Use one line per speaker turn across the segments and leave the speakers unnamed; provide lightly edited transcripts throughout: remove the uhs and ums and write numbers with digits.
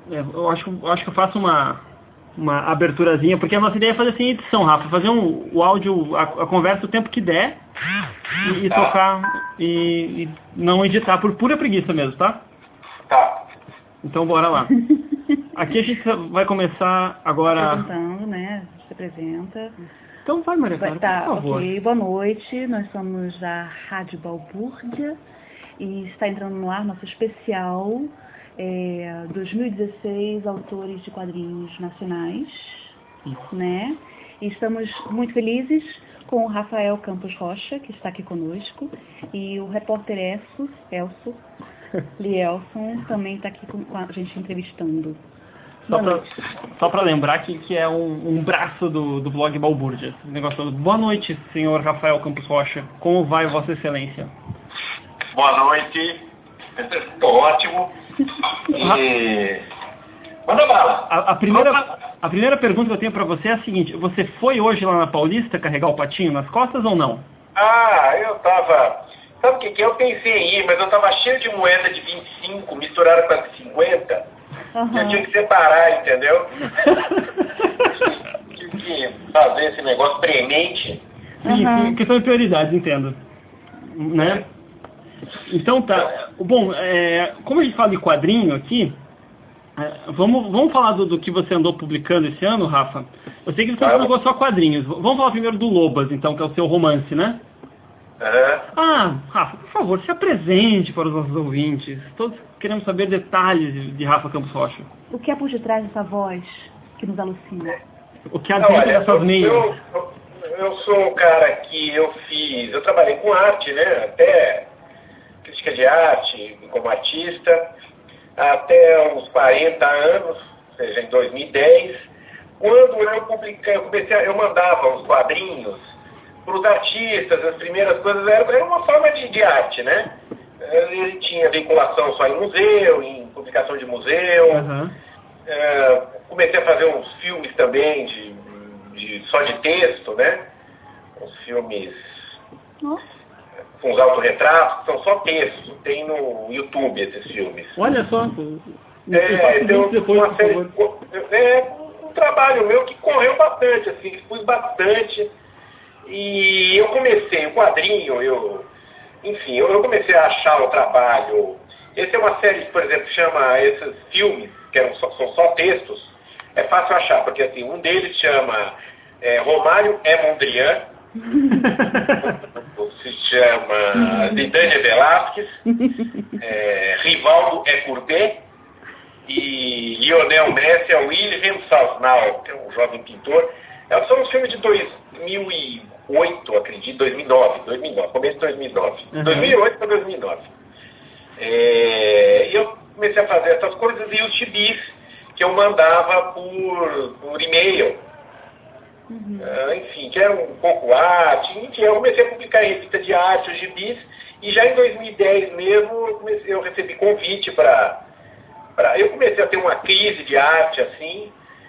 eu acho que eu faço uma aberturazinha, porque a nossa ideia é fazer sem edição, Rafa, fazer o áudio, a conversa o tempo que der e tocar e não editar por pura preguiça mesmo, tá?
Tá.
Então bora lá. Aqui a gente vai começar agora...
Apresentando, né? A gente se apresenta.
Então vai, Maria Clara, por favor.
Ok, boa noite. Nós somos da Rádio Balbúrdia e está entrando no ar nosso especial 2016 Autores de Quadrinhos Nacionais.
Isso.
Né? E estamos muito felizes com o Rafael Campos Rocha, que está aqui conosco, e o repórter Elso Lielson também está aqui com a gente entrevistando.
Só para lembrar que é um braço do blog Balbúrdia. Esse negócio todo. Boa noite, senhor Rafael Campos Rocha. Como vai, Vossa Excelência?
Boa noite. Estou ótimo. E... Manda bala.
A primeira pergunta que eu tenho para você é a seguinte. Você foi hoje lá na Paulista carregar o patinho nas costas ou não?
Eu tava... Sabe o que eu pensei em ir, mas eu tava cheio de moeda de 25 misturada com as 50.
Uhum.
Eu tinha que separar, entendeu? Tive que fazer esse negócio premente.
Sim, questão de prioridades, entendo. Né? Então tá. Bom, como a gente fala de quadrinho aqui, vamos falar do que você andou publicando esse ano, Rafa? Eu sei que você não pegou só quadrinhos. Vamos falar primeiro do Lobas, então, que é o seu romance, né? Rafa, por favor, se apresente para os nossos ouvintes. Todos queremos saber detalhes de Rafa Campos Rocha.
O que é por detrás dessa voz que nos alucina?
O que há dentro dessas meias?
Eu sou um cara que eu trabalhei com arte, né? Até crítica de arte, como artista, até uns 40 anos, ou seja, em 2010, quando eu mandava os quadrinhos para os artistas, as primeiras coisas, era uma forma de arte, né? Ele tinha vinculação só em museu, em publicação de museu.
Uhum.
Comecei a fazer uns filmes também só de texto, né? Uns filmes com os autorretratos, que são só textos. Tem no YouTube esses filmes.
Olha só.
Um trabalho meu que correu bastante, assim, expus bastante. E eu comecei o quadrinho, eu comecei a achar o trabalho. Essa é uma série que, por exemplo, chama esses filmes, que são só textos, é fácil achar, porque assim, um deles chama Romário é Mondrian, se chama Zidane Velázquez, Rivaldo é Courbet, e Lionel Messi é Wilhelm Salznau, que é um jovem pintor. São uns filmes de 2008, acredito, 2009, começo de 2009.
Uhum.
2008 para 2009. E eu comecei a fazer essas coisas e os gibis que eu mandava por e-mail.
Uhum.
Enfim, que era um pouco arte. Enfim, eu comecei a publicar em revista de arte, os gibis. E já em 2010 mesmo, eu recebi convite para... Eu comecei a ter uma crise de arte, assim...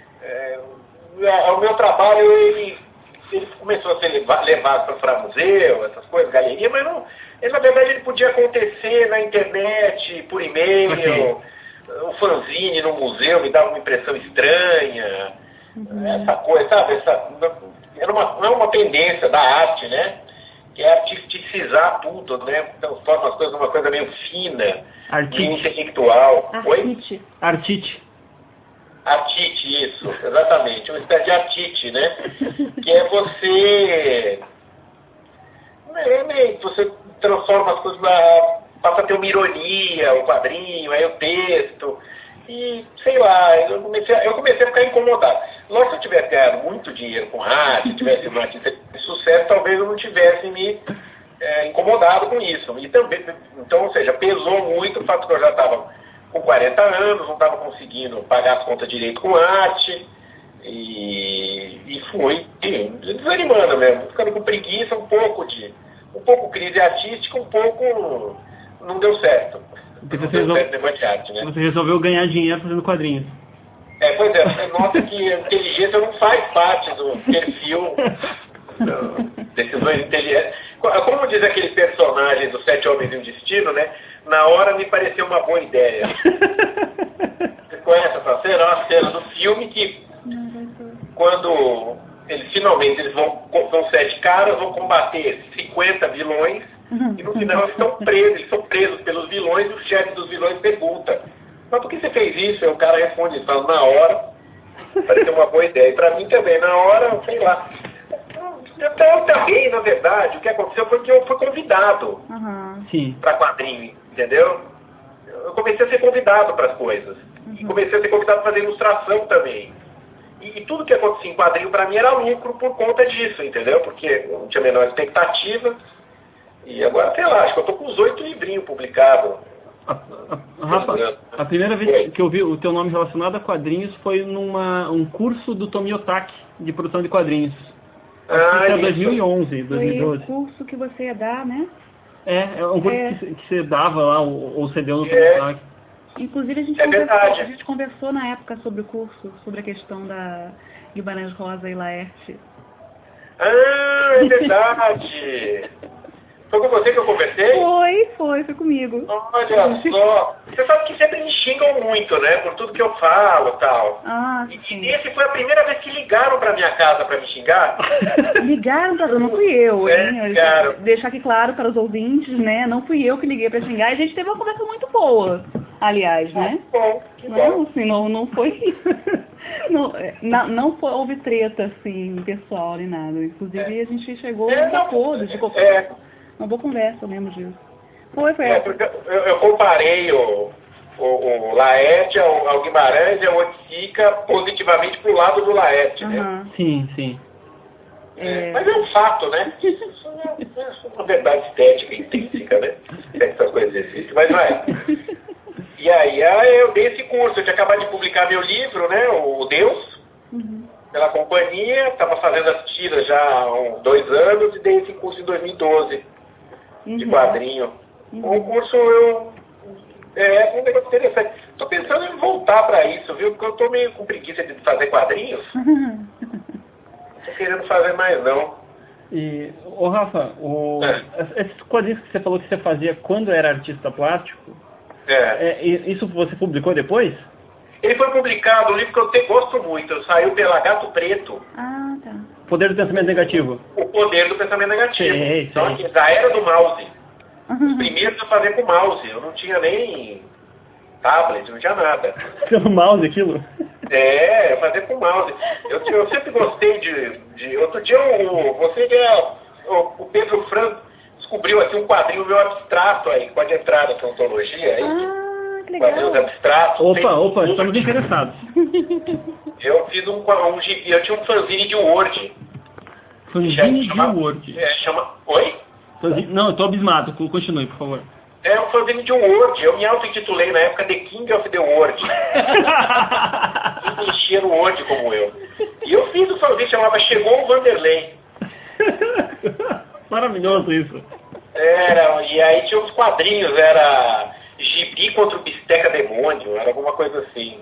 O meu trabalho, ele começou a ser levado para museu, essas coisas, galeria, mas não, na verdade ele podia acontecer na internet, por e-mail, o fanzine no museu me dava uma impressão estranha, essa coisa, sabe? Era uma tendência da arte, né? Que é artisticizar tudo, né? Então torna as coisas uma coisa meio fina, meio intelectual. Artite, isso, exatamente. Uma espécie de artite, né? Que é você transforma as coisas, passa a ter uma ironia, o quadrinho, aí o texto. E, sei lá, eu comecei a ficar incomodado. Logo, se eu tivesse ganhado muito dinheiro com arte, tivesse uma artista de sucesso, talvez eu não tivesse me incomodado com isso. E também, então, ou seja, pesou muito o fato que eu já estava com 40 anos, não estava conseguindo pagar as contas direito com arte, e fui desanimando mesmo, ficando com preguiça, um pouco crise artística, um pouco não deu certo.
Você resolveu ganhar dinheiro fazendo quadrinhos.
Pois é, você nota que a inteligência não faz parte do perfil decisões inteligentes. Como diz aquele personagem dos Sete Homens e um Destino, né? Na hora me pareceu uma boa ideia. Você conhece essa cena do filme que quando eles vão 7 caras, vão combater 50 vilões, e no final eles são presos pelos vilões, e o chefe dos vilões pergunta, mas por que você fez isso? Aí o cara responde, fala, na hora, pareceu uma boa ideia. E pra mim também, na hora, sei lá. Eu também, na verdade, o que aconteceu foi que eu fui convidado para quadrinho, entendeu? Eu comecei a ser convidado para as coisas. E comecei a ser convidado para fazer ilustração também. E tudo que acontecia em quadrinho para mim era lucro por conta disso, entendeu? Porque eu não tinha a menor expectativa. E agora, sei lá, acho que eu tô com uns 8 livrinhos publicados.
Rafa, a primeira vez que eu vi o teu nome relacionado a quadrinhos foi um curso do Tomiotaki de produção de quadrinhos. Acho que é 2011, 2012.
Foi o curso que você ia dar, né?
É um curso que você dava lá, ou você deu no Tomiotaki.
Inclusive a gente conversou na época sobre o curso, sobre a questão da Guimarães Rosa e Laerte.
Ah, é verdade! Foi com você que eu conversei?
Foi comigo.
Olha só. Você sabe que sempre me xingam muito, né? Por tudo que eu falo e tal. E esse foi a primeira vez que ligaram pra minha casa pra me xingar.
Ligaram? Não fui eu, hein? Deixar aqui claro para os ouvintes, né? Não fui eu que liguei pra xingar. A gente teve uma conversa muito boa, aliás, né?
Que bom.
Assim, não foi... Não houve treta, assim, pessoal, nem nada. Inclusive, a gente chegou a acordo de qualquer... Uma boa conversa, eu lembro disso. Foi.
Eu comparei o Laerte ao Guimarães e ao Oiticica positivamente pro lado do Laerte, né?
Sim.
Mas é um fato, né? Isso é uma verdade estética, intrínseca, né? Essas coisas existem, mas vai. E aí eu dei esse curso, eu tinha acabado de publicar meu livro, né? O Deus, pela companhia, estava fazendo as tiras já há 2 anos e dei esse curso em 2012. De quadrinho. O curso é um negócio interessante. Estou pensando em voltar para isso, viu? Porque eu estou meio com preguiça de fazer quadrinhos. Estou querendo fazer mais não.
E, Rafa, esses quadrinhos que você falou que você fazia quando era artista plástico, isso você publicou depois?
Ele foi publicado, um livro que eu gosto muito. Saiu pela Gato Preto.
Tá.
Poder do Pensamento Negativo.
O Poder do Pensamento Negativo.
Sei.
Então, da era do mouse. Os primeiros eu fazia com mouse. Eu não tinha nem tablet, não tinha nada.
Pelo mouse aquilo?
Eu fazia com mouse. Eu sempre gostei de... Outro dia, o Pedro Franco descobriu aqui um quadrinho meu abstrato aí. Pode entrar nessa ontologia aí. Quadrinhos abstratos.
Opa, estamos interessados.
Eu fiz um gibi, eu tinha um fanzine de Word.
Fanzine de Word?
Oi?
Não, eu estou abismado. Continue, por favor.
É um fanzine de Word. Eu me auto-intitulei na época The King of the Word. E mexia no Word como eu. E eu fiz o fanzine, chamava Chegou o Vanderlei.
Maravilhoso isso.
E aí tinha uns quadrinhos, era gibi contra o Bisteca Demônio, era alguma coisa assim.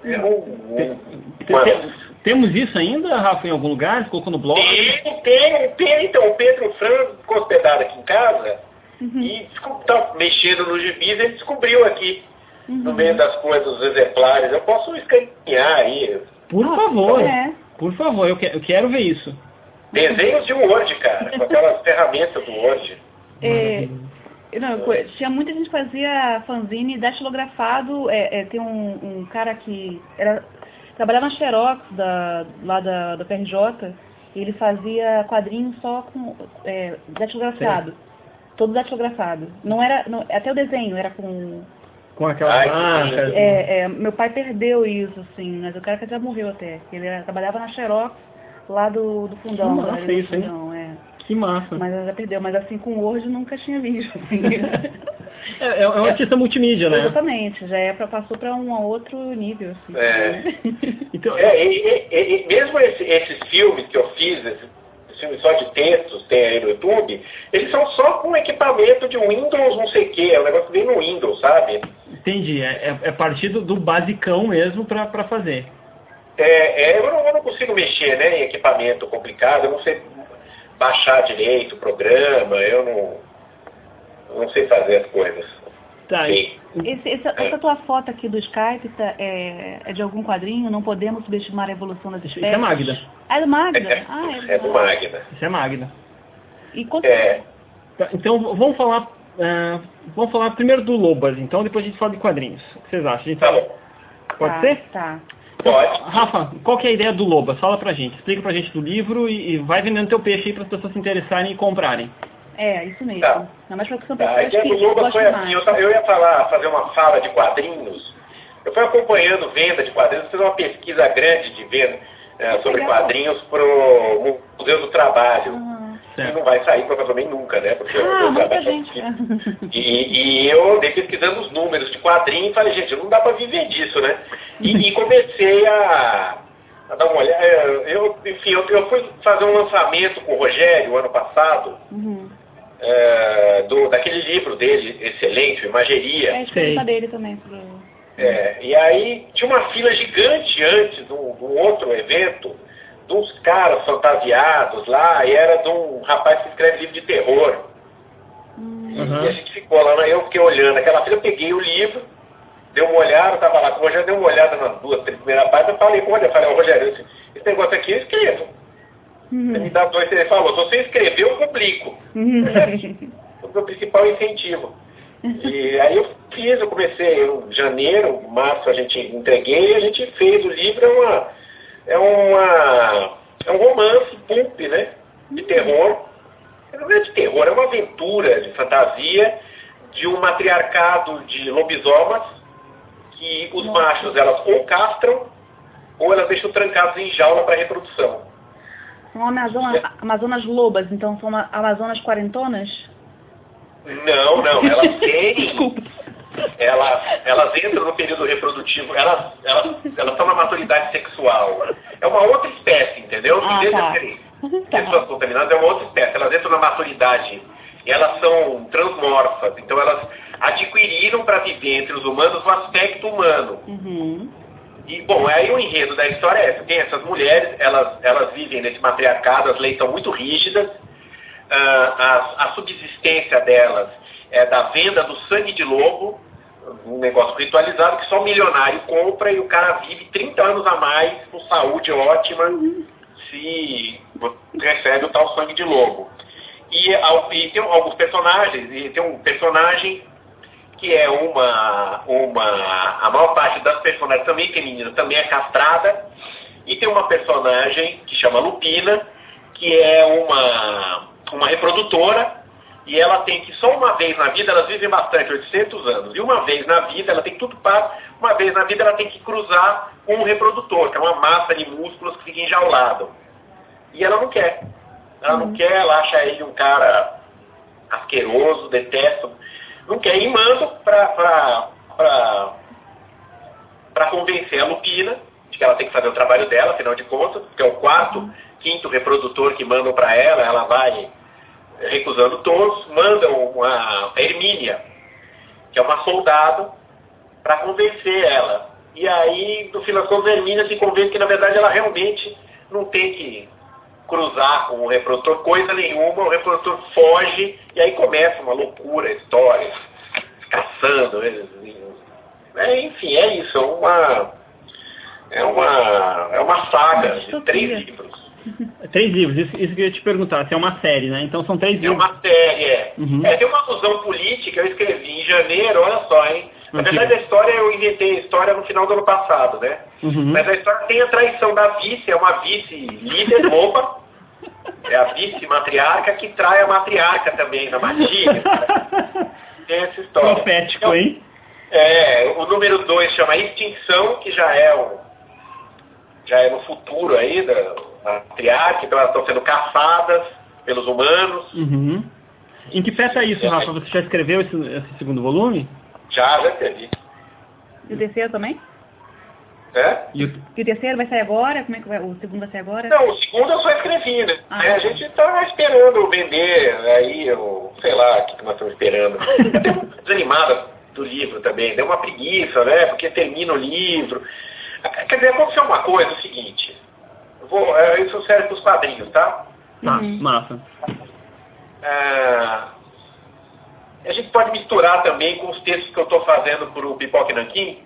Temos isso ainda, Rafa, em algum lugar? Você colocou no blog?
Tem. Então, o Pedro Franco ficou hospedado aqui em casa e tá mexendo nos gibis, ele descobriu aqui, no meio das coisas, os exemplares. Eu posso escanear aí.
Por favor. Por favor, eu quero ver isso.
Desenhos de Word, cara, com aquelas ferramentas do Word.
Tinha muita gente que fazia fanzine datilografado. Tem um cara que trabalhava na Xerox lá da PRJ, e ele fazia quadrinhos só com datilografado. Todo datilografado. Até o desenho era com
aquela marca.
Meu pai perdeu isso, assim, mas o cara que já morreu até. Ele trabalhava na Xerox lá do fundão.
Nossa, isso, hein? Que massa.
Mas ela já perdeu, mas assim com o Word nunca tinha visto. Assim.
É um artista multimídia, né?
Exatamente, passou para um outro nível. Assim,
Então,
mesmo esses filmes que eu fiz, esses filmes só de textos, tem aí no YouTube, eles são só com equipamento de Windows não sei o que, é um negócio que vem no Windows, sabe?
Entendi, é partir do basicão mesmo para fazer.
Eu não consigo mexer, né, em equipamento complicado, eu não sei baixar direito o programa, eu não sei fazer as coisas.
Tá.
Sim.
Essa tua foto aqui do Skype é de algum quadrinho? Não podemos subestimar a evolução das espécies?
Isso é Magda.
Ah, é do Magda?
É do Magda.
Isso é Magda.
E quanto...
Tá, então vamos falar primeiro do Lobas, então depois a gente fala de quadrinhos. O que vocês acham? A gente
Tá bom.
Pode ser?
Tá.
Então,
Pode.
Rafa, qual que é a ideia do Lobas? Fala pra gente, explica pra gente do livro e vai vendendo teu peixe aí para as pessoas se interessarem e comprarem.
Isso mesmo.
Tá.
Não, mas porque são
A
pessoas
ideia
que
do Lobas foi
gostam
assim,
mais.
eu ia fazer uma fala de quadrinhos. Eu fui acompanhando venda de quadrinhos, fiz uma pesquisa grande de venda sobre
legal.
quadrinhos para o Museu do Trabalho. E
Certo.
não vai sair provavelmente nunca, né? Porque
muita gente.
E eu andei pesquisando os números de quadrinhos e falei, gente, não dá para viver disso, né? E comecei a dar uma olhada. Eu fui fazer um lançamento com o Rogério ano passado, daquele livro dele, excelente, Imageria.
É a escrita dele também.
E aí tinha uma fila gigante antes de um outro evento, de uns caras fantasiados lá, e era de um rapaz que escreve livro de terror. E a gente ficou lá, eu fiquei olhando aquela fila, eu peguei o livro, dei uma olhada, eu tava lá com o Rogério, dei uma olhada nas 2, 3 primeiras páginas, eu falei com o Rogério, esse negócio aqui eu escrevo. Você me dá 2, ele falou, se você escrever, eu publico. É o meu principal incentivo. E aí eu comecei em janeiro, março a gente entreguei, a gente fez o livro, é um romance pulp, né? De terror. Não é de terror, é uma aventura de fantasia de um matriarcado de lobisomens que os machos elas ou castram ou elas deixam trancados em jaula para reprodução.
São Amazonas lobas, então são Amazonas quarentonas?
Não, elas têm. Elas entram no período reprodutivo, elas estão na maturidade sexual. É uma outra espécie, entendeu? Pessoas contaminadas é uma outra espécie. Elas entram na maturidade e elas são transmorfas. Então elas adquiriram para viver entre os humanos o aspecto humano. E, bom, aí o enredo da história é essa. Tem essas mulheres, elas vivem nesse matriarcado, as leis são muito rígidas. A subsistência delas é da venda do sangue de lobo, um negócio ritualizado que só milionário compra e o cara vive 30 anos a mais com saúde ótima se recebe o tal sangue de lobo. E tem alguns personagens, e tem um personagem que é a maior parte das personagens também femininas também é castrada, e tem uma personagem que chama Lupina, que é uma reprodutora, e ela tem que só uma vez na vida, elas vivem bastante, 800 anos, e uma vez na vida, ela tem tudo para, uma vez na vida ela tem que cruzar com um reprodutor, que é uma massa de músculos que fica enjaulado. E ela não quer. Ela não quer, ela acha ele um cara asqueroso, detesta, não quer, e manda para convencer a Lupina de que ela tem que fazer o trabalho dela, afinal de contas, porque é o quarto, quinto reprodutor que mandam para ela vai recusando todos, mandam a Hermínia, que é uma soldado, para convencer ela. E aí, no final das contas, a Hermínia se convence que, na verdade, ela realmente não tem que cruzar com o reprodutor coisa nenhuma, o reprodutor foge, e aí começa uma loucura, a história, caçando eles. Enfim, é isso, é uma saga de 3 livros.
3 livros, isso que eu ia te perguntar, se é uma série, né? Então são 3 livros.
É uma série, tem uma alusão política, eu escrevi em janeiro, olha só, hein? Na verdade, eu inventei a história no final do ano passado, né? Mas a história tem a traição da vice, é uma vice-líder loba, é a vice-matriarca que trai a matriarca também, na magia. Tem essa história.
Profético,
então,
hein?
O número 2 chama Extinção, que já é no futuro aí da matriarca, então elas estão sendo caçadas pelos humanos.
Em que peça é isso, Rafa? Você já escreveu esse segundo volume?
Já escrevi.
E o terceiro também?
E
o terceiro vai sair agora? Como é que vai? O segundo vai sair agora?
Não, o segundo eu só escrevi, né? A gente está esperando vender, aí eu sei lá o que nós estamos esperando. Eu tenho uma desanimada do livro também, deu uma preguiça, né? Porque termina o livro. Quer dizer, aconteceu uma coisa, o seguinte, isso serve para os quadrinhos, tá?
Massa.
a gente pode misturar também com os textos que eu estou fazendo para o Pipoca e Nanquim.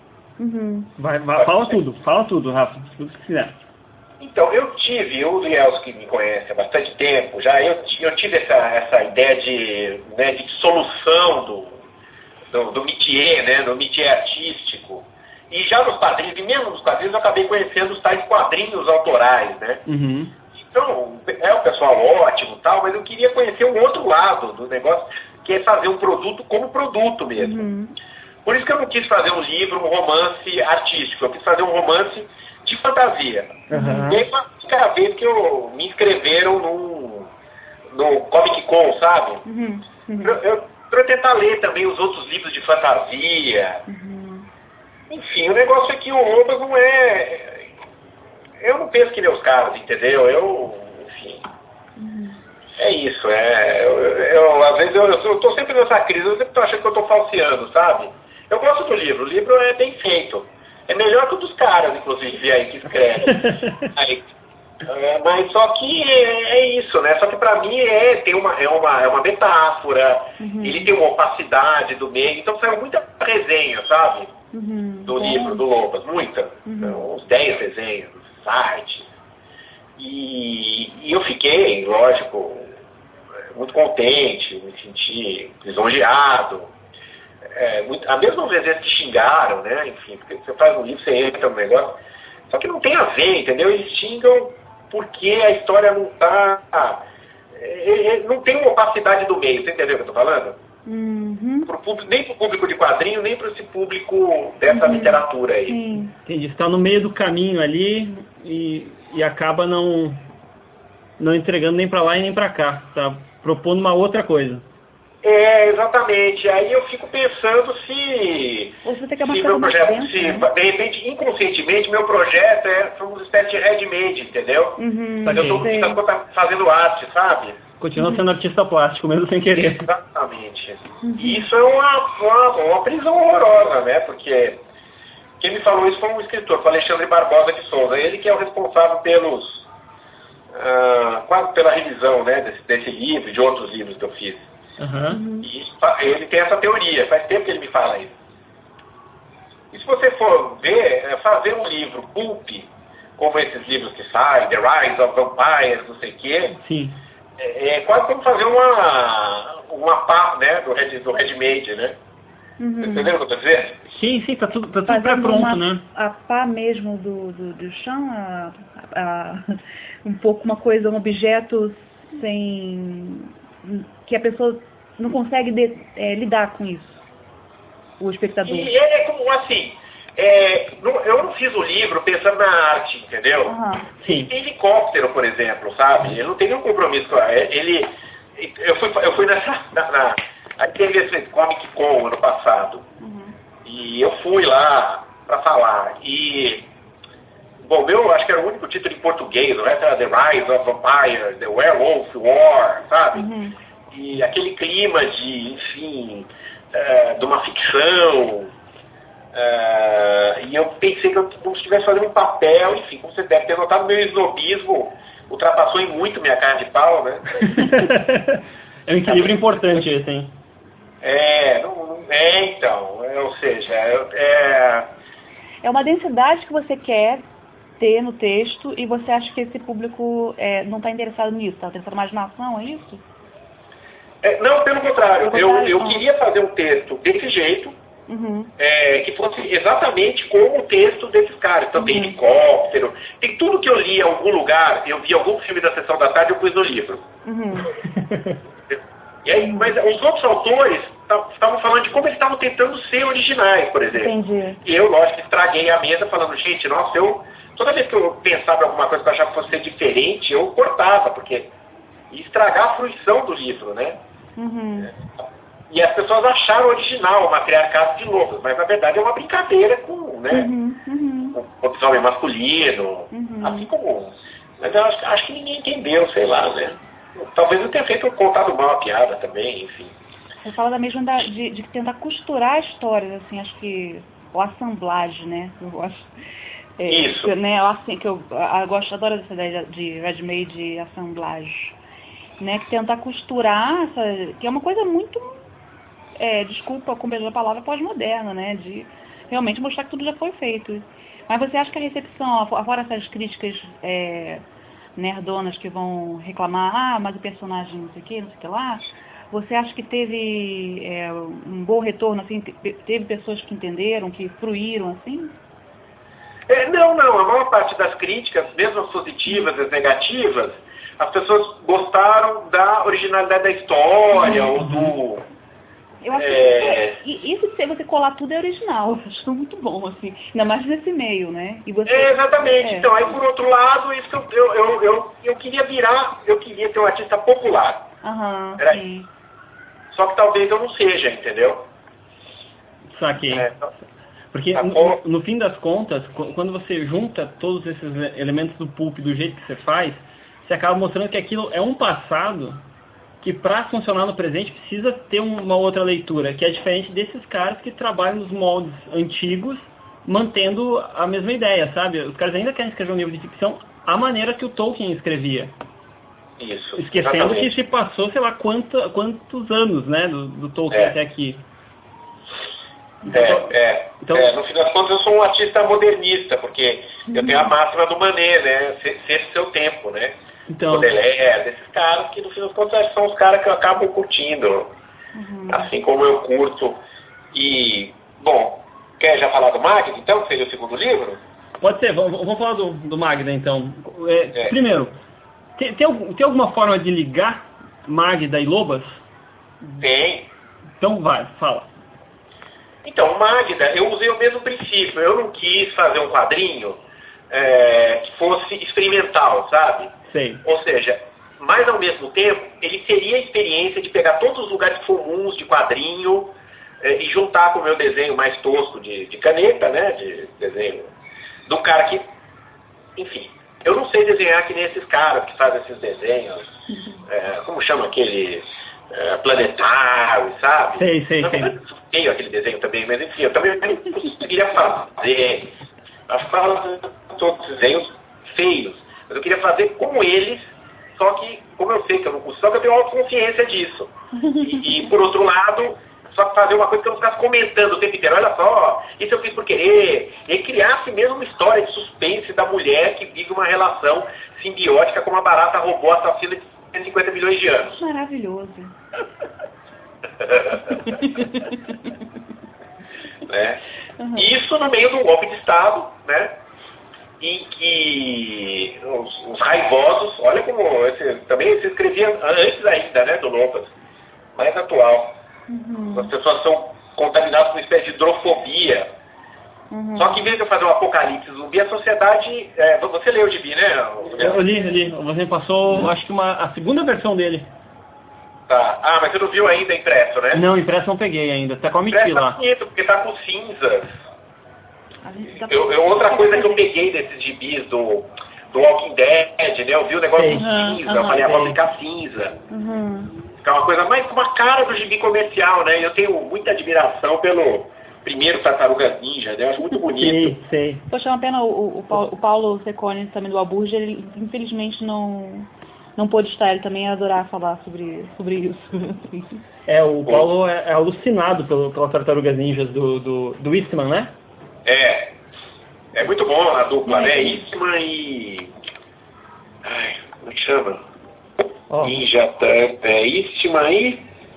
Fala tudo, Rafa, tudo que quiser.
Então, o Lielso que me conhece há bastante tempo, já eu tive essa ideia de solução do métier, né, do métier artístico. E já nos quadrinhos, e mesmo nos quadrinhos, eu acabei conhecendo os tais quadrinhos autorais, né?
Uhum.
Então, é um pessoal ótimo e tal, mas eu queria conhecer um outro lado do negócio, que é fazer um produto como produto mesmo.
Uhum.
Por isso que eu não quis fazer um livro, um romance artístico, eu quis fazer um romance de fantasia.
Uhum.
E aí foi a primeira vez que me inscreveram no Comic Con, sabe?
Uhum. Uhum.
Para tentar ler também os outros livros de fantasia.
Uhum.
Enfim, o negócio é que o Lobas não é... Eu não penso que nem os caras, entendeu? Enfim... É isso, às vezes eu tô sempre nessa crise, eu sempre tô achando que eu tô falseando, sabe? Eu gosto do livro, o livro é bem feito. É melhor que o dos caras, inclusive, aí que escrevem. Mas só que é isso, né? Só que pra mim é uma metáfora, ele tem uma opacidade do meio, então saiu muita resenha, sabe? Do livro, do Lobas, muita. Então, uns 10 resenhas, sites. E eu fiquei, lógico, muito contente, me senti lisonjeado. A mesma resenha que xingaram, né? Enfim, porque você faz um livro, você entra no negócio. Só que não tem a ver, entendeu? Eles xingam porque a história não tá... não tem uma opacidade do meio, você entendeu o que eu tô falando?
Uhum.
Nem pro público de quadrinho, nem para esse público dessa literatura aí.
Sim.
Entendi, você tá no meio do caminho ali e acaba não entregando nem pra lá e nem pra cá, tá propondo uma outra coisa.
Exatamente. Aí eu fico pensando se meu projeto, de repente, inconscientemente, meu projeto foi uma espécie de ready-made, entendeu? Mas eu estou fazendo arte, sabe?
Continua sendo artista plástico, mesmo sem querer.
Exatamente. E isso é uma prisão horrorosa, né? Porque quem me falou isso foi um escritor, foi Alexandre Barbosa de Souza. Ele que é o responsável quase pela revisão, né, desse livro e de outros livros que eu fiz.
Uhum.
E ele tem essa teoria, faz tempo que ele me fala isso. E se você for ver, fazer um livro pulp, como esses livros que saem, The Rise of Vampires, não sei o quê,
sim.
É quase como fazer uma pá, né, do ready-made, né? Entendeu o que eu estou dizendo?
Sim, tá tudo pré-pronto, né?
A pá mesmo do chão, um pouco uma coisa, um objeto que a pessoa não consegue lidar com isso, o espectador.
E é como assim, eu não fiz o livro pensando na arte, entendeu? Ele tem helicóptero, por exemplo, sabe? Ele não tem nenhum compromisso com eu fui aí teve esse Comic Con ano passado, e eu fui lá para falar, e bom, acho que era o único título em português, o resto era The Rise of Vampires, The Werewolf War, sabe? E aquele clima de, enfim, de uma ficção. E eu pensei que eu estivesse fazendo um papel, enfim, como você deve ter notado, meu snobismo ultrapassou em muito minha cara de pau, né?
É um equilíbrio importante esse, hein?
Então, ou seja,
é uma densidade que você quer ter no texto e você acha que esse público não está interessado nisso, está interessado mais na ação, é isso?
Não, pelo contrário. Eu queria fazer um texto desse jeito, que fosse exatamente como o texto desses caras. Então tem helicóptero, tem tudo que eu li em algum lugar, eu vi algum filme da Sessão da Tarde, eu pus no livro. E aí, mas os outros autores estavam falando de como eles estavam tentando ser originais, por exemplo.
Entendi.
E eu, lógico, estraguei a mesa falando, gente, nossa, toda vez que eu pensava em alguma coisa que eu achava que fosse ser diferente, eu cortava, porque ia estragar a fruição do livro, né? E as pessoas acharam original o Matriarcado de Lobos, mas na verdade é uma brincadeira com, né, o homem masculino, assim como... Mas eu acho que ninguém entendeu, sei lá, né? Talvez eu tenha contado mal a piada também, enfim.
Você fala mesmo de tentar costurar histórias, assim, acho que... Ou assemblagem, né? Eu acho...
Isso.
Né, assim, que eu adoro essa ideia de ready-made e assemblagem. Né, que tentar costurar, que é uma coisa muito desculpa com a palavra, pós-moderna, né? De realmente mostrar que tudo já foi feito. Mas você acha que a recepção, fora essas críticas nerdonas que vão reclamar, mas o personagem não sei o que lá, você acha que teve um bom retorno, assim, teve pessoas que entenderam, que fruíram, assim?
Não, a maior parte das críticas, mesmo as positivas, as negativas, as pessoas gostaram da originalidade da história, ou do...
Eu acho que isso de você colar tudo é original, eu acho muito bom, assim, ainda mais nesse meio, né? E você,
exatamente, então, aí por outro lado, isso que eu queria ter um artista popular.
Sim.
Só que talvez eu não seja, entendeu?
Saquei. Porque no fim das contas, quando você junta todos esses elementos do pulp do jeito que você faz, você acaba mostrando que aquilo é um passado que para funcionar no presente precisa ter uma outra leitura, que é diferente desses caras que trabalham nos moldes antigos, mantendo a mesma ideia, sabe? Os caras ainda querem escrever um livro de ficção à maneira que o Tolkien escrevia.
Isso.
Esquecendo
exatamente.
que se passou, sei lá, quantos anos, né, do Tolkien até aqui.
Então, no fim das contas eu sou um artista modernista, porque eu tenho a máxima do Manet, né? Ser seu tempo, né?
Então,
Baudelaire, desses caras que no fim das contas são os caras que eu acabo curtindo, assim como eu curto. E, bom, quer já falar do Magda, então, que seria o segundo livro?
Pode ser, vamos falar do Magda, então. Primeiro, tem alguma forma de ligar Magda e Lobas?
Tem.
Então vai, fala.
Então, Magda, eu usei o mesmo princípio. Eu não quis fazer um quadrinho que fosse experimental, sabe?
Sei.
Ou seja, mas ao mesmo tempo, ele teria a experiência de pegar todos os lugares comuns de quadrinho e juntar com o meu desenho mais tosco de caneta, né? De desenho do cara que... Enfim, eu não sei desenhar que nem esses caras que fazem esses desenhos. Como chama aquele... planetário, sabe?
Sei.
Tenho aquele desenho também, mas enfim, eu também conseguiria fazer. Acho que todos os desenhos feios. Mas eu queria fazer como eles, só que, como eu sei que eu não consigo, só que eu tenho autoconsciência disso. E por outro lado, só que fazer uma coisa que eu não ficasse comentando o tempo inteiro. Olha só, isso eu fiz por querer. E criasse mesmo uma história de suspense da mulher que vive uma relação simbiótica com uma barata robô assassina de 150 milhões de anos.
Maravilhoso.
Né? Isso no meio de um golpe de Estado, né? Em que os raivosos, olha como também se escrevia antes ainda, né, do Lobas, mais atual. As pessoas são contaminadas com uma espécie de hidrofobia. Só que em vez de eu fazer um apocalipse zumbi, a sociedade... você leu o gibi, né?
Eu li. Você passou, acho que a segunda versão dele.
Tá. Mas você não viu ainda impresso, né?
Não, impresso não peguei ainda. Tá com a mentira lá.
Tá bonito, porque tá com cinzas. Outra coisa que eu peguei desses gibis do Walking Dead, né? Eu vi o negócio de cinza, eu falei, vou ficar cinza. Ficar uma coisa mais com uma cara do gibi comercial, né? Eu tenho muita admiração pelo primeiro Tartarugas Ninja, né? Eu acho muito bonito.
Sei.
Poxa, é uma pena o Paulo Secone também do Aburge, ele infelizmente não pôde estar, ele também ia adorar falar sobre isso.
O Paulo é alucinado pelas Tartarugas Ninjas do Eastman, né?
É muito bom a dupla, né? Eastman e... como é que chama? Ninja, Eastman e...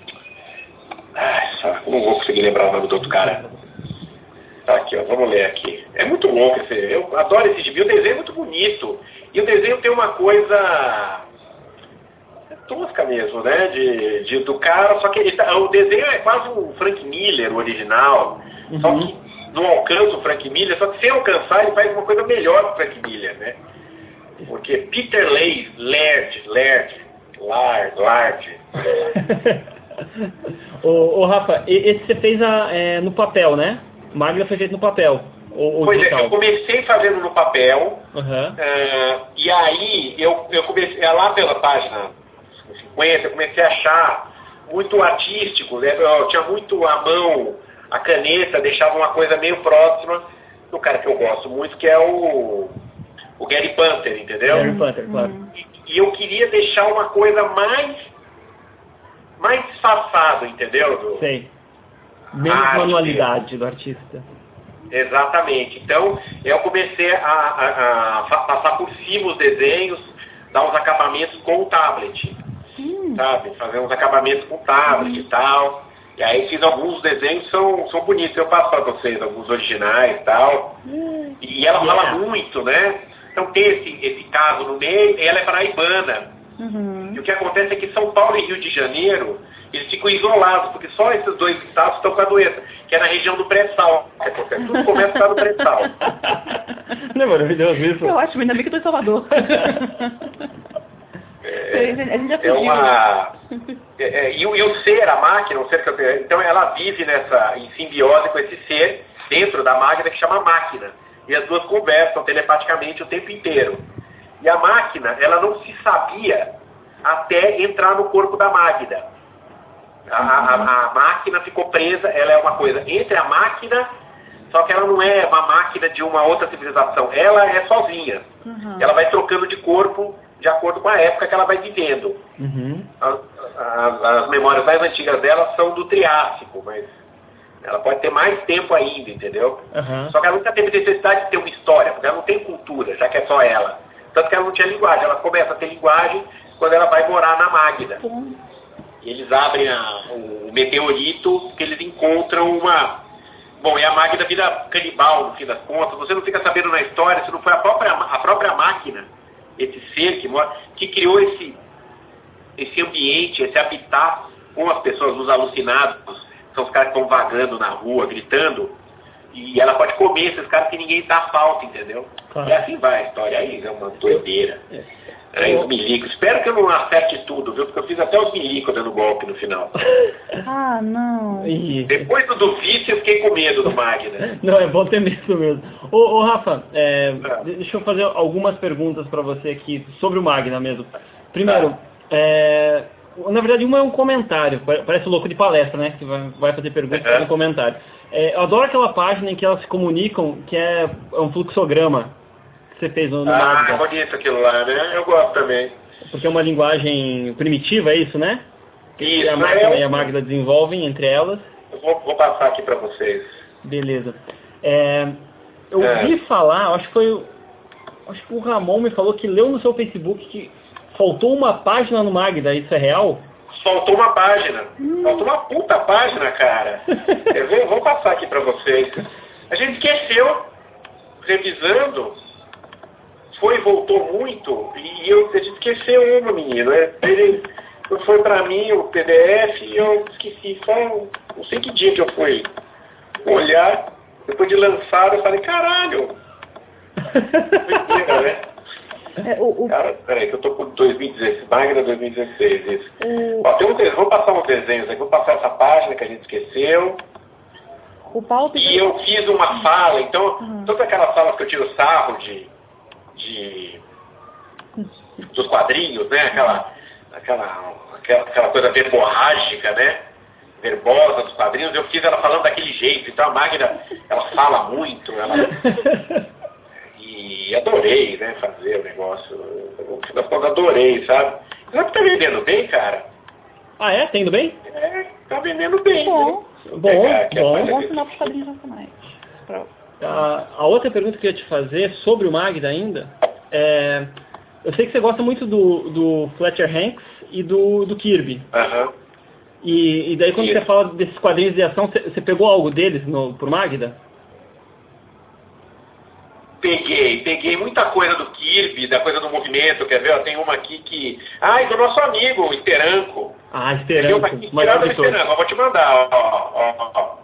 não vou conseguir lembrar o nome do outro cara. Tá aqui, vamos ler aqui. É muito louco eu adoro esse gibi, o desenho é muito bonito. E o desenho tem uma coisa... tosca mesmo, né? Do cara, só que o desenho é quase um Frank Miller, o original. Só que não alcança o Frank Miller, só que sem alcançar ele faz uma coisa melhor que o Frank Miller, né? Porque Peter Laird.
Ô Rafa, esse você fez no papel, né? Magda foi feito no papel.
Pois eu comecei fazendo no papel, e aí eu comecei, lá pela página 50, eu comecei a achar muito artístico, né? Eu tinha muito à mão, a caneta deixava uma coisa meio próxima do cara que eu gosto muito, que é o Gary Panther, entendeu?
Gary Panther, claro.
E eu queria deixar uma coisa mais disfarçado, entendeu?
Sei.
Menos manualidade do artista.
Exatamente. Então, eu comecei a passar por cima os desenhos, dar uns acabamentos com o tablet. Sabe? Fazer uns acabamentos com o tablet e tal. E aí fiz alguns desenhos, são bonitos. Eu passo para vocês alguns originais e tal. E ela fala muito, né? Então tem esse caso no meio, ela é paraibana. E o que acontece é que São Paulo e Rio de Janeiro, eles ficam isolados, porque só esses dois estados estão com a doença, que é na região do pré-sal. Tudo começa lá no pré-sal.
Não é maravilhoso isso?
É ótimo, ainda bem que eu tô em Salvador. A gente já fugiu.
E o ser, a máquina, o ser que eu tenho, então ela vive em simbiose com esse ser dentro da máquina que chama máquina. E as duas conversam telepaticamente o tempo inteiro. E a máquina, ela não se sabia até entrar no corpo da Magda. A máquina ficou presa, ela é uma coisa entre a máquina, só que ela não é uma máquina de uma outra civilização. Ela é sozinha. Ela vai trocando de corpo de acordo com a época que ela vai vivendo. As memórias mais antigas dela são do Triássico, mas ela pode ter mais tempo ainda, entendeu? Só que ela nunca teve necessidade de ter uma história, porque ela não tem cultura, já que é só ela. Tanto que ela não tinha linguagem. Ela começa a ter linguagem quando ela vai morar na Magda. E eles abrem o meteorito, que eles encontram uma... Bom, e a Magda vira canibal, no fim das contas. Você não fica sabendo na história se não foi a própria máquina, esse ser que criou esse ambiente, esse habitat com as pessoas, os alucinados. São os caras que estão vagando na rua, gritando. E ela pode comer esses caras que ninguém dá falta, entendeu? Claro. E assim vai a história. Aí é uma doideira. Aí os milicos. Espero que eu não acerte tudo, viu? Porque eu fiz até os milicos dando golpe no final.
Ah, não.
Depois do vício eu fiquei com medo do Magda.
Não, é bom ter medo mesmo. Ô Rafa, deixa eu fazer algumas perguntas para você aqui sobre o Magda mesmo. Primeiro, na verdade uma é um comentário. Parece louco de palestra, né? Que vai fazer perguntas no comentário. Eu adoro aquela página em que elas se comunicam, que é um fluxograma que você fez no Magda.
Ah, bonito aquilo lá, né? Eu gosto também.
Porque é uma linguagem primitiva, é isso, né?
Isso,
que a máquina e a Magda desenvolvem entre elas.
Eu vou passar aqui para vocês.
Beleza. Eu ouvi falar, acho que o Ramon me falou que leu no seu Facebook que faltou uma página no Magda, isso é real?
Faltou uma página. Faltou uma puta página, cara. Eu vou passar aqui pra vocês. A gente esqueceu, revisando, foi e voltou muito, e a gente esqueceu uma, menino. Foi pra mim o PDF e eu esqueci. Só não sei que dia que eu fui olhar, depois de lançado, eu falei, caralho. Foi né? Cara, peraí, que eu tô com 2016, Magda 2016, isso. Ó, vou passar uns desenhos aqui, vou passar essa página que a gente esqueceu. E eu fiz uma fala, então, todas aquelas falas que eu tiro sarro dos quadrinhos, né? Aquela coisa verborrágica, né? Verbosa dos quadrinhos, eu fiz ela falando daquele jeito. Então a Magda, ela fala muito, E adorei, né, fazer o negócio. No final das contas, adorei, sabe? Sabe que tá vendendo bem, cara?
Ah, é? Tá indo bem?
Tá vendendo bem.
Bom.
Bom
sinal pros quadrinhos nacionais.
A outra pergunta que eu ia te fazer sobre o Magda ainda eu sei que você gosta muito do Fletcher Hanks e do Kirby. E daí quando você fala desses quadrinhos de ação, você pegou algo deles pro Magda?
Peguei muita coisa do Kirby, da coisa do movimento, quer ver? Ó, tem uma aqui que... do nosso amigo, Esteranco.
Esteranco.
Eu vou te mandar, ó.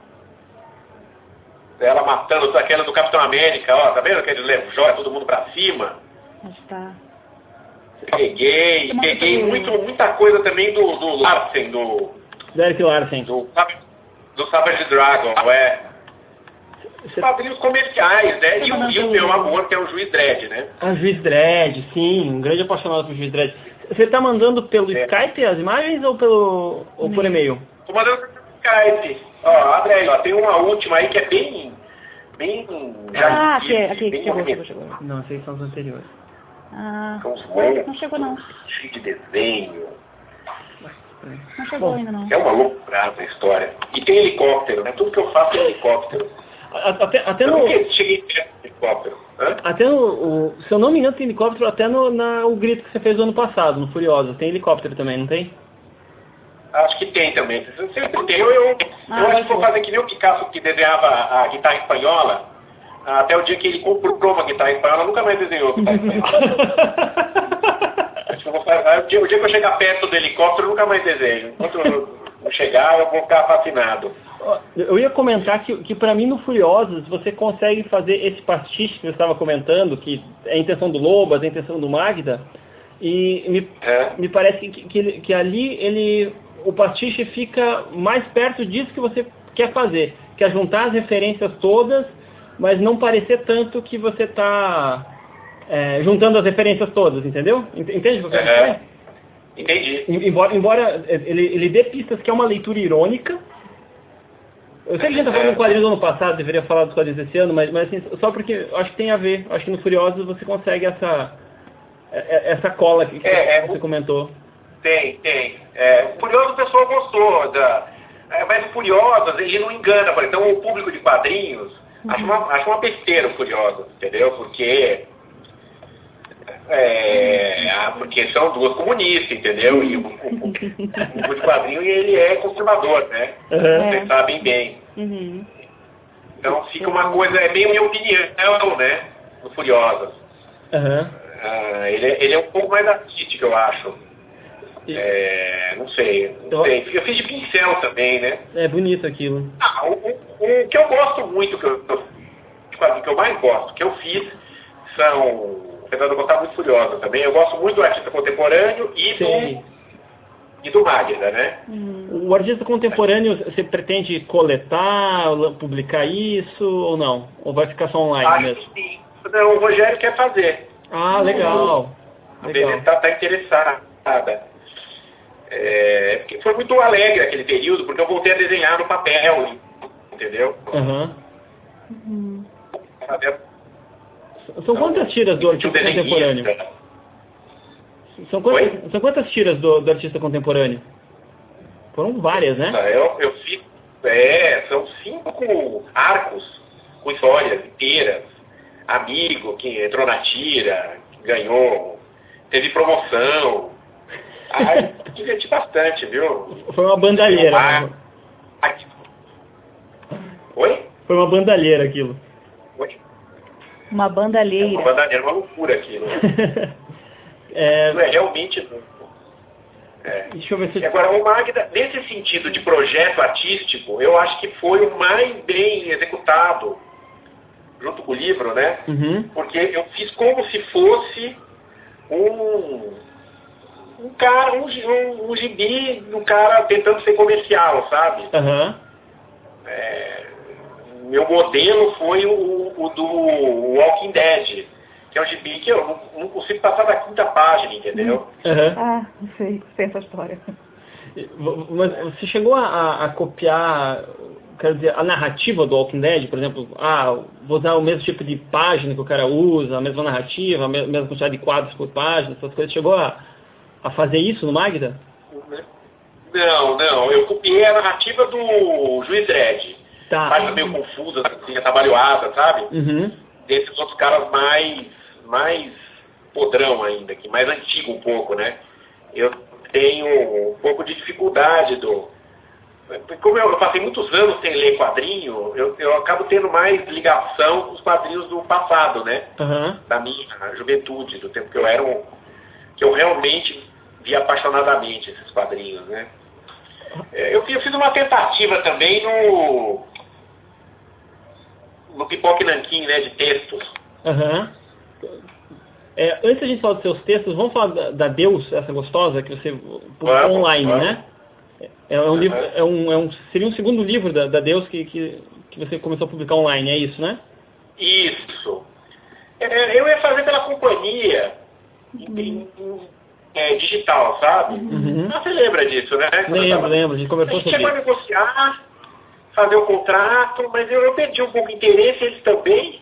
Ela matando aquela do Capitão América, ó, tá vendo? Que ele leva joia todo mundo pra cima.
Tá.
Peguei muita coisa também do Larsen, do
Eric Larsen.
Do Savage Dragon, quadrinhos comerciais, né? E o meu amor, que é o Juiz Dredd, né?
Juiz Dredd, sim, um grande apaixonado por Juiz Dredd. Você tá mandando pelo Skype as imagens ou por e-mail?
Tô mandando pelo Skype. Ó, abre aí, ó, tem uma última aí que é bem
aqui, chegou.
Não, esses são os anteriores.
Não chegou não.
Cheio de desenho.
Não chegou ainda, não.
É uma loucura a história. E tem helicóptero, né? Tudo que eu faço é helicóptero.
Até
Eu
no...
nunca cheguei perto do helicóptero. Hã?
Até no... Se eu não me engano, tem helicóptero até o grito que você fez no ano passado, no Furiosa. Tem helicóptero também, não tem?
Acho que tem também. Sempre tem. Eu acho que vou fazer que nem o Picasso que desenhava a guitarra espanhola. Até o dia que ele comprou uma guitarra espanhola, nunca mais desenhou guitarra espanhola. Acho que eu vou fazer, o dia que eu chegar perto do helicóptero, eu nunca mais desenho. Enquanto eu chegar, eu vou ficar fascinado.
Eu ia comentar que para mim no Furiosos você consegue fazer esse pastiche que você estava comentando, que é a intenção do Lobas, é a intenção do Magda, e me parece que ali o pastiche fica mais perto disso que você quer fazer, que é juntar as referências todas, mas não parecer tanto que você está juntando as referências todas, entendeu? Entende o que eu quero dizer?
Entendi.
Embora ele dê pistas que é uma leitura irônica. Eu sei que a gente está falando do quadrinho do ano passado, deveria falar dos quadrinhos desse ano, mas assim, só porque eu acho que tem a ver. Acho que no Furiosos você consegue essa cola que você comentou.
Tem. O Furioso o pessoal gostou. Mas o Furiosos, ele não engana. Então o público de quadrinhos acha uma besteira o Furiosos, entendeu? Porque são duas comunistas, entendeu? E o público de quadrinho ele é conservador, né? Vocês sabem bem. Então fica uma coisa, é meio minha opinião, né? No Furiosos. Ele é um pouco mais artístico, eu acho. Não sei. Eu fiz de pincel também, né?
É bonito aquilo.
O que eu gosto muito, que eu mais gosto, que eu fiz, são... Apesar de eu gostar muito Furiosa também, eu gosto muito do artista contemporâneo e do Magda, né?
O artista contemporâneo, você pretende coletar, publicar isso ou não? Ou vai ficar só online
Acho
mesmo?
que sim. Não, o Rogério quer fazer.
Ah, legal.
Ele está interessada. Porque foi muito alegre aquele período, porque eu voltei a desenhar no papel, entendeu?
São quantas tiras do artista contemporâneo? São quantas tiras do artista contemporâneo? Foram várias, né?
Eu fiz... são 5 arcos com histórias inteiras. Amigo que entrou na tira, que ganhou, teve promoção. Diverti bastante, viu?
Foi uma bandalheira.
Oi?
Foi uma bandalheira aquilo.
Oi?
Uma bandalheira.
Uma bandalheira, uma loucura aquilo. Isso é realmente louco.
Deixa eu ver se...
Agora, o Magda, nesse sentido de projeto artístico, eu acho que foi o mais bem executado, junto com o livro, né? Porque eu fiz como se fosse um gibi, um cara tentando ser comercial, sabe? Meu modelo foi o do Walking Dead, que é um gibi que eu não consigo passar da 5ª página, entendeu?
Sei essa história.
Mas você chegou a copiar, quero dizer, a narrativa do Walking Dead, por exemplo, vou usar o mesmo tipo de página que o cara usa, a mesma narrativa, a mesma quantidade de quadros por página, essas coisas, chegou a fazer isso no Magda?
Não, eu copiei a narrativa do Juiz Dredd. Página meio confusa, assim, atabalhoada, sabe? Desses outros caras mais podrão ainda, que mais antigo um pouco, né? Eu tenho um pouco de dificuldade como eu passei muitos anos sem ler quadrinho, eu acabo tendo mais ligação com os quadrinhos do passado, né? Da minha juventude, do tempo que eu realmente vi apaixonadamente esses quadrinhos, né? Eu fiz uma tentativa também no Pipoca e Nanquim, né, de textos.
Antes da gente falar dos seus textos, vamos falar da Deus, essa gostosa, que você publicou online, né? Seria um segundo livro da Deus que você começou a publicar online, é isso, né?
Isso. Eu ia fazer pela companhia digital, sabe? Você lembra disso, né?
Lembro, a gente conversou sobre isso.
Chegou a negociar, fazer o contrato, mas eu perdi um pouco de interesse, eles também.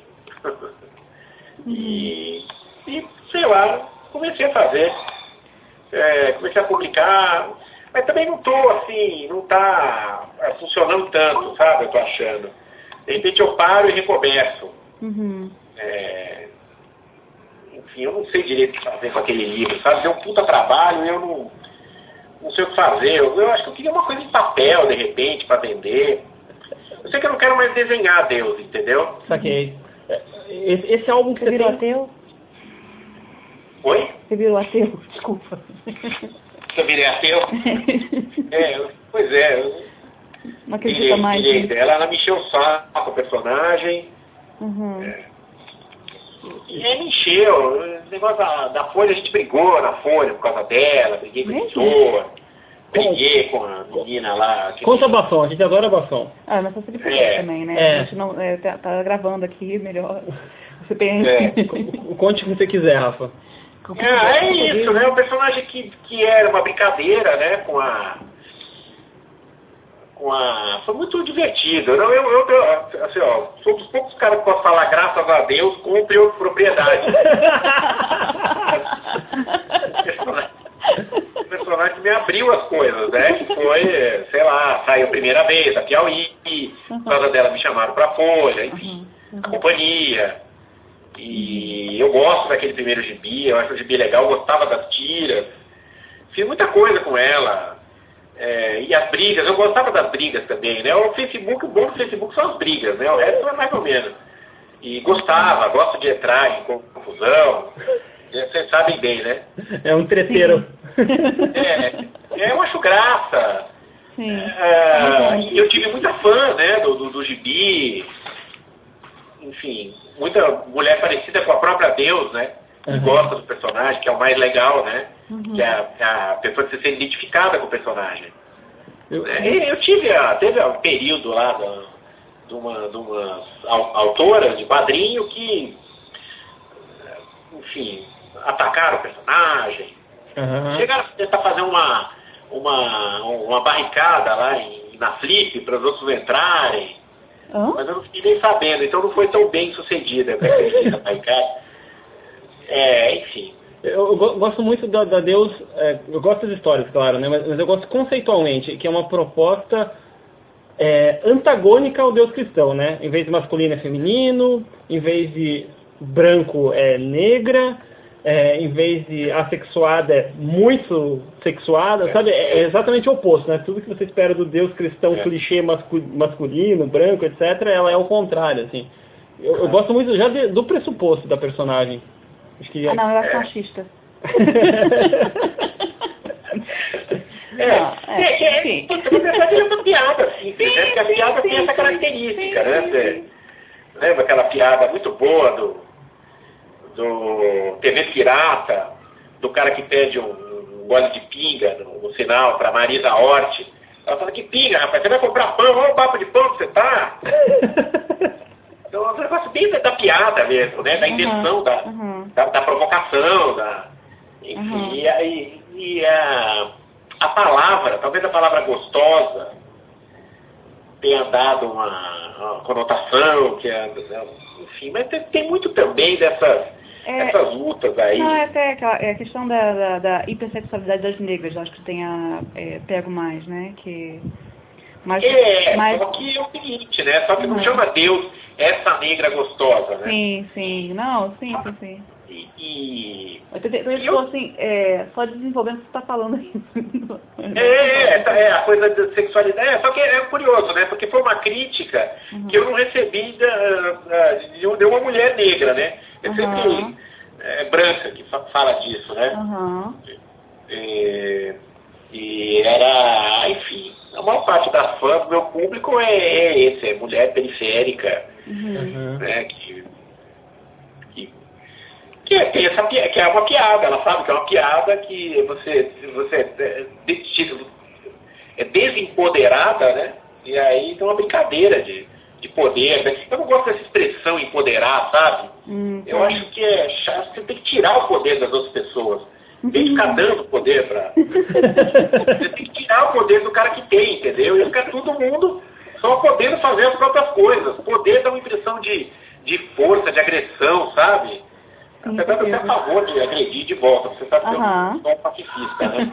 E sei lá, comecei a fazer. Comecei a publicar. Mas também não tô, assim, não tá funcionando tanto, sabe? Eu tô achando. De repente eu paro e recomeço.
Uhum.
Enfim, eu não sei direito o que fazer com aquele livro, sabe? Deu um puta trabalho e eu não sei o que fazer. Eu acho que eu queria uma coisa em papel, de repente, para vender. Eu sei que eu não quero mais desenhar Deus, entendeu?
Saquei. Esse álbum que
Você
você
virou
tem...
ateu?
Oi?
Você virou ateu? Desculpa.
Eu virei ateu? Pois é.
Não acredita mais.
Virei dela, ela me encheu o saco, o personagem.
Uhum.
E aí me encheu. O negócio da Folha, a gente brigou na Folha por causa dela, briguei com o editor, briguei com a menina lá.
Conta a bafão, a gente adora bafão.
Ah, mas você pode também, né? A gente não, tá gravando aqui, melhor. Você pensa.
Conte o que você quiser, Rafa.
É isso, né? O personagem que era uma brincadeira, né? Com a... Foi muito divertido. Não, eu assim, ó, sou dos poucos caras que posso falar, graças a Deus, com propriedade. O personagem que me abriu as coisas, né? Que foi, sei lá, saiu a primeira vez, a Piauí, por causa dela me chamaram pra Folha, enfim, a companhia. E eu gosto daquele primeiro gibi, eu acho o gibi legal, eu gostava das tiras. Fiz muita coisa com ela. E as brigas, eu gostava das brigas também, né? O bom do Facebook são as brigas, né? O resto é mais ou menos. E gosto de entrar em confusão. Vocês sabem bem, né?
É um treteiro.
Eu acho graça.
Sim.
E eu tive muita fã, né? Do gibi. Enfim, muita mulher parecida com a própria Deus, né? Que gosta do personagem, que é o mais legal, né? Que é a pessoa que se sente identificada com o personagem. Teve um período lá de umas autoras de quadrinho que, enfim, atacaram o personagem. Chegaram a tentar fazer uma barricada lá na Flip para os outros entrarem. Mas eu não fiquei nem sabendo, então não foi tão bem sucedida essa barricada. Enfim.
Eu gosto muito da Deus, eu gosto das histórias, claro, né? Mas eu gosto conceitualmente, que é uma proposta antagônica ao Deus cristão, né? Em vez de masculino é feminino, em vez de branco é negra, em vez de assexuada é muito sexuada, sabe? É exatamente o oposto, né? Tudo que você espera do Deus cristão clichê masculino, branco, etc., ela é o contrário, assim. Eu gosto muito já do pressuposto da personagem. Acho que
não, eu acho machista.
Na verdade é uma piada simples, né? Porque a piada tem essa característica, né? Você lembra aquela piada muito boa do TV Pirata, do cara que pede um gole de pinga no sinal para Marisa Hort. Ela fala, que pinga, rapaz, você vai comprar pão, olha o papo de pão que você tá. Então é um negócio bem da piada mesmo, né? Da intenção, da provocação, enfim, e a palavra, talvez a palavra gostosa tenha dado uma conotação, enfim, mas tem muito também essas lutas aí.
Não, até a questão da hipersexualidade das negras, acho que pego mais, né? Mas
só que é o seguinte, né? Só que não chama Deus essa negra gostosa, né?
Sim. Não, sim. Eu assim, só desenvolvendo o que você está falando aí.
A coisa da sexualidade. Só que é curioso, né? Porque foi uma crítica que eu não recebi de uma mulher negra, né? É sempre branca que fala disso, né? E era, enfim, a maior parte das fãs do meu público é mulher periférica, né, que é uma piada, ela sabe que é uma piada que você é desempoderada, né, e aí tem uma brincadeira de poder, né? Eu não gosto dessa expressão empoderar, sabe? Eu acho que é chato, você tem que tirar o poder das outras pessoas. Tem que ficar dando poder pra... Você tem que tirar o poder do cara que tem, entendeu? E ficar todo mundo só podendo fazer as próprias coisas. Poder dá uma impressão de força, de agressão, sabe? Apesar de eu ser a favor de agredir de volta, você sabe que eu não sou um pacifista, né?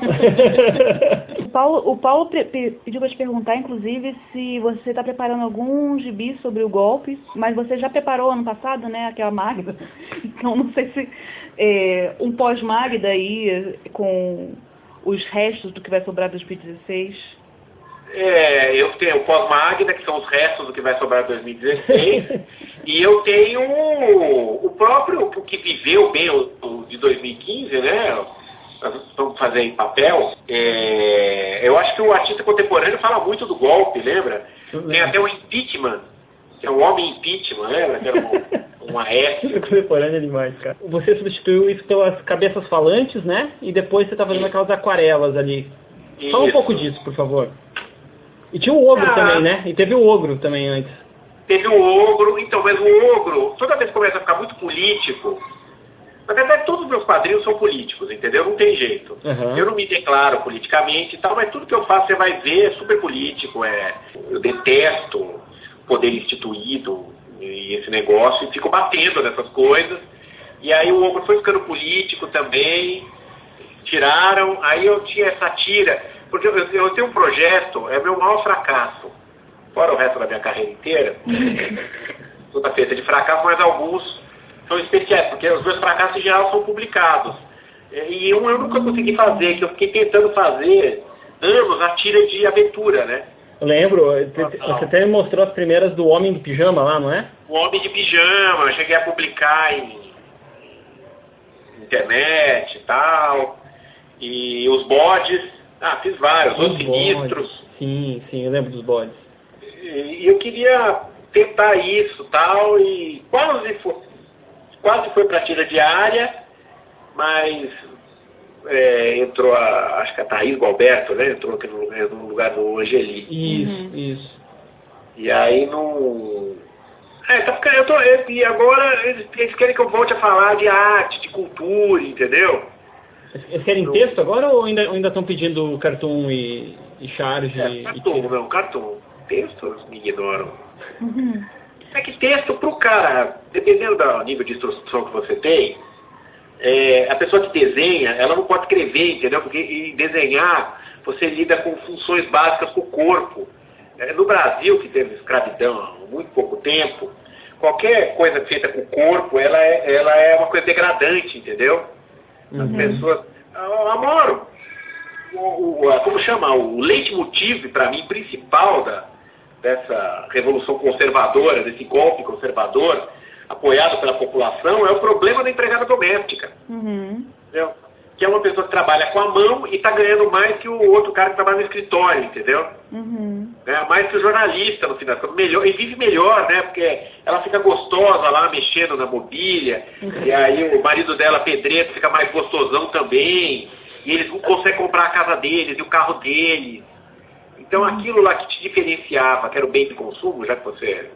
O Paulo pediu para te perguntar, inclusive, se você está preparando algum gibi sobre o golpe, mas você já preparou ano passado, né, aquela Magda. Então, não sei se um pós-Magda aí, com os restos do que vai sobrar dos P16.
Eu tenho o pós-Magda, que são os restos do que vai sobrar em 2016, e eu tenho o próprio, o que viveu bem o de 2015, né? Nós vamos fazer em papel. Eu acho que o artista contemporâneo fala muito do golpe, lembra? Tem até o impeachment, que é o homem impeachment, lembra? Que era um Aécio.
Contemporâneo é demais, cara. Você substituiu isso pelas cabeças falantes, né? E depois você tá fazendo aquelas aquarelas ali. Fala um pouco disso, por favor. E tinha o ogro também, né? E teve o ogro também antes.
Teve o ogro, então, mas o ogro, toda vez que começa a ficar muito político, na verdade todos os meus quadrinhos são políticos, entendeu? Não tem jeito. Eu não me declaro politicamente e tal, mas tudo que eu faço você vai ver é super político, eu detesto poder instituído e esse negócio, e fico batendo nessas coisas. E aí o ogro foi ficando político também, tiraram, aí eu tinha essa tira. Porque eu tenho um projeto, é meu maior fracasso. Fora o resto da minha carreira inteira, toda feita de fracasso, mas alguns são especiais, porque os meus fracassos em geral são publicados. E um eu nunca consegui fazer, que eu fiquei tentando fazer anos a tira de aventura, né?
Eu lembro, você até me mostrou as primeiras do Homem de Pijama lá, não é?
O Homem de Pijama, eu cheguei a publicar em internet e tal. E os bodes. Fiz vários, os sinistros.
Sim, eu lembro dos bodes.
E eu queria tentar isso tal, e quase foi para a tira diária, mas entrou acho que a Thaís Gualberto, né? Entrou aqui no lugar do Angeli.
Isso.
E aí não. E agora eles querem que eu volte a falar de arte, de cultura, entendeu?
Eles querem texto agora ou ainda estão pedindo cartoon e charge?
Cartoon. Texto me ignoram. É que texto pro cara, dependendo do nível de instrução que você tem, a pessoa que desenha, ela não pode escrever, entendeu? Porque em desenhar, você lida com funções básicas com o corpo. No Brasil, que teve escravidão há muito pouco tempo, qualquer coisa feita com o corpo, ela é uma coisa degradante, entendeu? As pessoas... Amor, como chama? O leitmotiv, para mim, principal dessa revolução conservadora, desse golpe conservador, apoiado pela população, é o problema da empregada doméstica. Entendeu? Que é uma pessoa que trabalha com a mão e está ganhando mais que o outro cara que trabalha no escritório, entendeu? Mais que o jornalista, no final, melhor, e vive melhor, né? Porque ela fica gostosa lá, mexendo na mobília, e aí o marido dela, pedreiro, fica mais gostosão também, e eles não conseguem comprar a casa deles e o carro deles. Então aquilo lá que te diferenciava, que era o bem de consumo, já que você...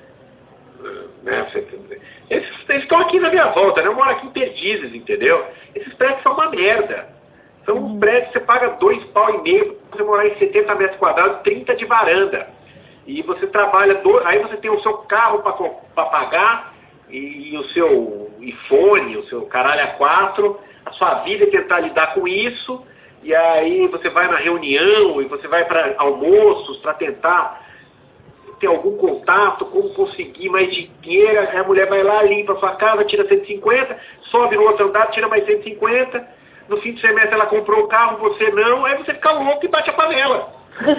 Eles estão aqui na minha volta, né? Eu moro aqui em Perdizes, entendeu? Esses prédios são uma merda. São uns prédios que você paga R$2,5 pra você morar em 70 metros quadrados, 30 de varanda. E você trabalha, aí você tem o seu carro para pagar, e o seu iPhone, o seu caralho A4, a sua vida é tentar lidar com isso, e aí você vai na reunião, e você vai para almoços para tentar ter algum contato, como conseguir mais dinheiro, aí a mulher vai lá, limpa a sua casa, tira 150, sobe no outro andar, tira mais 150, no fim do semestre ela comprou o carro, você não, aí você fica louco e bate a panela.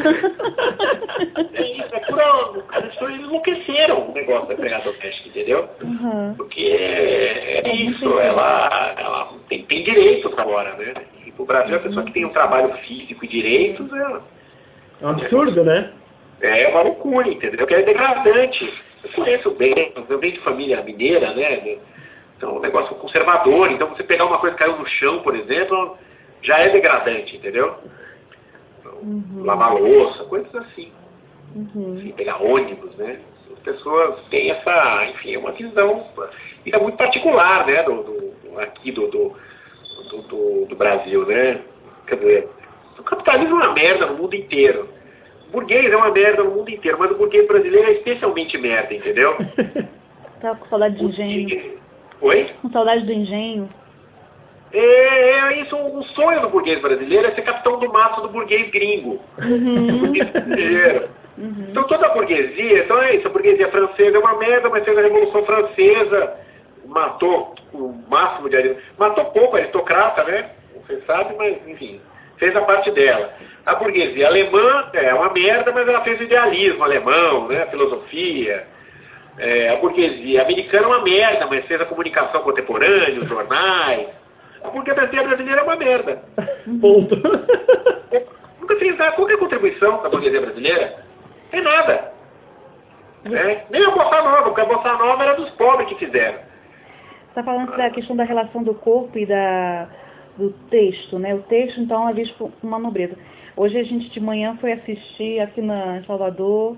É isso, as pessoas enlouqueceram o negócio da empregada doméstica, entendeu? Porque é isso, ela tem direitos agora, né? E pro Brasil, a pessoa que tem um trabalho físico e direitos,
é um absurdo, né?
É uma loucura, entendeu? Que é degradante. Eu conheço bem, eu venho de família mineira, né? Então, um negócio conservador. Então, você pegar uma coisa que caiu no chão, por exemplo, já é degradante, entendeu? Lavar louça, coisas assim. Assim, pegar ônibus, né? As pessoas têm essa, enfim, uma visão muito particular, né? Aqui do Brasil, né? Quer dizer, o capitalismo é uma merda no mundo inteiro. O burguês é uma merda no mundo inteiro, mas o burguês brasileiro é especialmente merda, entendeu?
Tava com saudade de gênio.
Oi?
Com saudade do engenho.
Isso, um sonho do burguês brasileiro é ser capitão do mato do burguês gringo. Do burguês brasileiro. Então toda a burguesia, então é isso, a burguesia francesa é uma merda, mas fez a Revolução Francesa, matou o máximo de... Matou pouco a aristocrata, né? Você sabe, mas enfim, fez a parte dela. A burguesia alemã é uma merda, mas ela fez o idealismo alemão, né? A filosofia. A burguesia americana é uma merda, mas fez a comunicação contemporânea, os jornais. A burguesia brasileira é uma merda.
Ponto.
Nunca fez nada. Qual que é a contribuição da burguesia brasileira? Tem nada. Nem a Bossa Nova, porque a Bossa Nova era dos pobres que fizeram.
Você está falando da questão da relação do corpo e do texto, né? O texto, então, é visto com uma nobreza. Hoje a gente de manhã foi assistir aqui em Salvador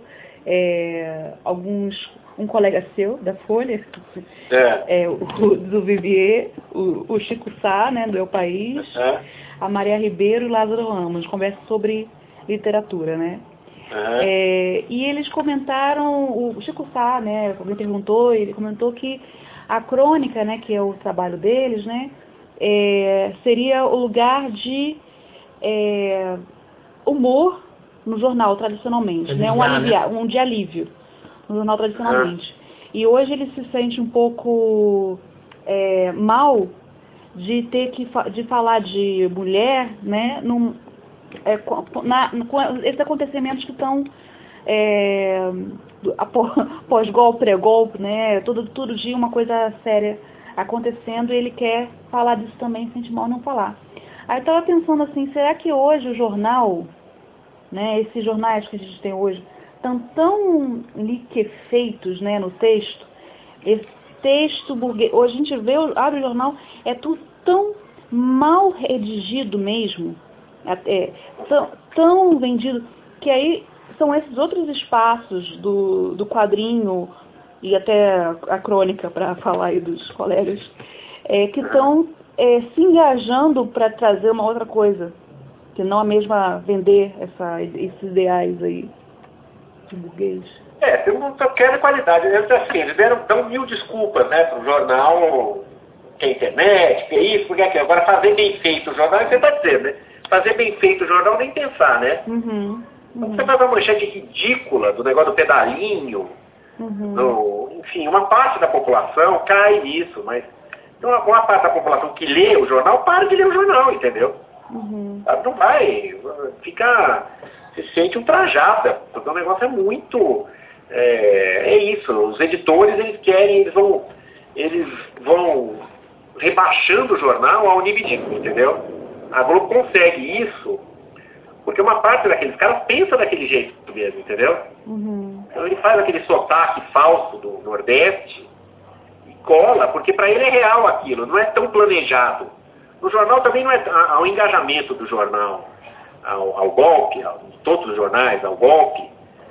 um colega seu, da Folha, do Vivier, o Chico Sá, né, do El País, a Maria Ribeiro e o Lázaro Ramos, conversa sobre literatura, né? E eles comentaram, o Chico Sá, né, alguém perguntou, ele comentou que a crônica, né, que é o trabalho deles, né, seria o lugar de humor no jornal, tradicionalmente, né, um de alívio no jornal tradicionalmente. E hoje ele se sente um pouco mal de ter de falar de mulher, né, com esses acontecimentos que estão pós-golpe, pré-golpe, né, todo dia uma coisa séria acontecendo, e ele quer falar disso também, sente mal não falar. Aí eu estava pensando assim, será que hoje o jornal, né, esses jornais que a gente tem hoje, estão tão liquefeitos, né, no texto? Esse texto burguês, hoje a gente abre o jornal, é tudo tão mal redigido mesmo, tão vendido, que aí são esses outros espaços do quadrinho e até a crônica, para falar aí dos colegas, que estão se engajando para trazer uma outra coisa, que não a mesma vender esses ideais aí de burguês.
Você não quer qualidade. Eles dão mil desculpas, né, para o jornal, que é internet, que é isso, porque é aquilo. Agora, fazer bem feito o jornal, você está dizendo, né? Fazer bem feito o jornal, nem pensar, né? Então, você faz uma manchete ridícula do negócio do pedalinho, enfim, uma parte da população cai nisso, mas uma parte da população que lê o jornal, para de ler o jornal, entendeu? Não vai, se sente ultrajada, porque o negócio é muito... isso, os editores, eles vão rebaixando o jornal ao nível ridículo, entendeu? A Globo consegue isso, porque uma parte daqueles caras pensa daquele jeito mesmo, entendeu? Então ele faz aquele sotaque falso do Nordeste e cola, porque para ele é real aquilo, não é tão planejado. No jornal também não é ao engajamento do jornal, ao golpe, todos os jornais, ao golpe,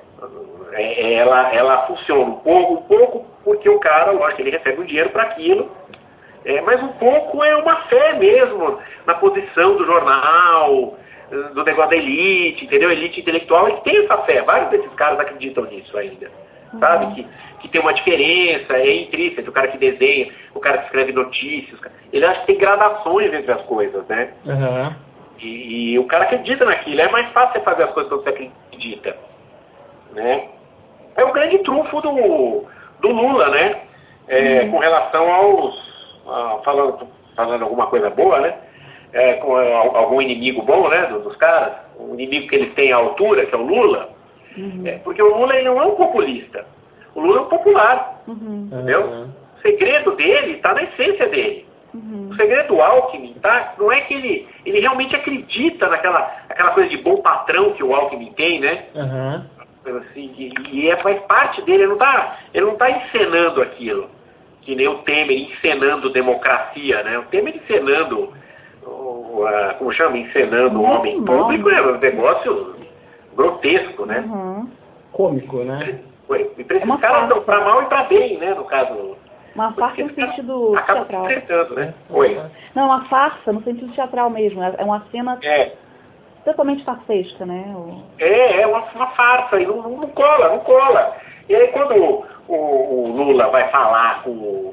ela funciona um pouco porque o cara, lógico, ele recebe um dinheiro para aquilo, mas um pouco é uma fé mesmo na posição do jornal, do negócio da elite, entendeu? Elite intelectual, e tem essa fé. Vários desses caras acreditam nisso ainda. Sabe? Que tem uma diferença, intrínseca, entre o cara que desenha, o cara que escreve notícias. Ele acha que tem gradações entre as coisas, né? E o cara acredita naquilo. É mais fácil você fazer as coisas quando você acredita. Né? É o grande trunfo do Lula, né? Com relação falando alguma coisa boa, né? Com algum inimigo bom, né, dos caras, um inimigo que eles têm à altura, que é o Lula, porque o Lula ele não é um populista, o Lula é um popular, entendeu? O segredo dele está na essência dele. O segredo do Alckmin não é que ele realmente acredita aquela coisa de bom patrão que o Alckmin tem, né? Assim, faz parte dele, ele não tá encenando aquilo, que nem o Temer encenando democracia, né? O Temer encenando... como chama? Encenando o homem público, é um negócio grotesco, né?
Cômico, né?
Esses caras estão pra mal e pra bem, né? No caso.
Uma farsa no sentido teatral.
Né?
Não, uma farsa no sentido teatral mesmo. É uma cena totalmente farsesca, né?
É uma farsa, e não cola. E aí quando o Lula vai falar com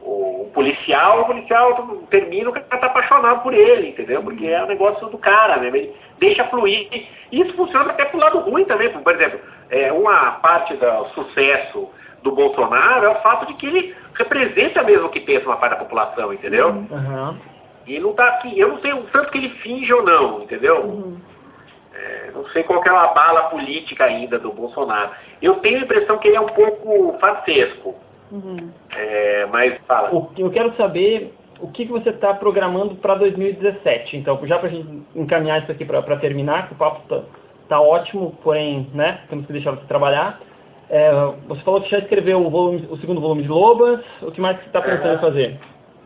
o policial termina, o cara tá apaixonado por ele, entendeu? Porque é o negócio do cara, né? Ele deixa fluir. E isso funciona até pro lado ruim também. Por exemplo, uma parte do sucesso do Bolsonaro é o fato de que ele representa mesmo o que pensa uma parte da população, entendeu?
Uhum.
E não tá aqui, eu não sei o tanto que ele finge ou não, entendeu?
Uhum.
Não sei qual que é a bala política ainda do Bolsonaro. Eu tenho a impressão que ele é um pouco farsesco.
Uhum.
Mas fala.
Eu quero saber o que você está programando para 2017. Então, já para a gente encaminhar isso aqui para terminar, que o papo tá ótimo, porém, né, temos que deixar você trabalhar. Você falou que já escreveu o segundo volume de Lobas. O que mais você está pensando em fazer?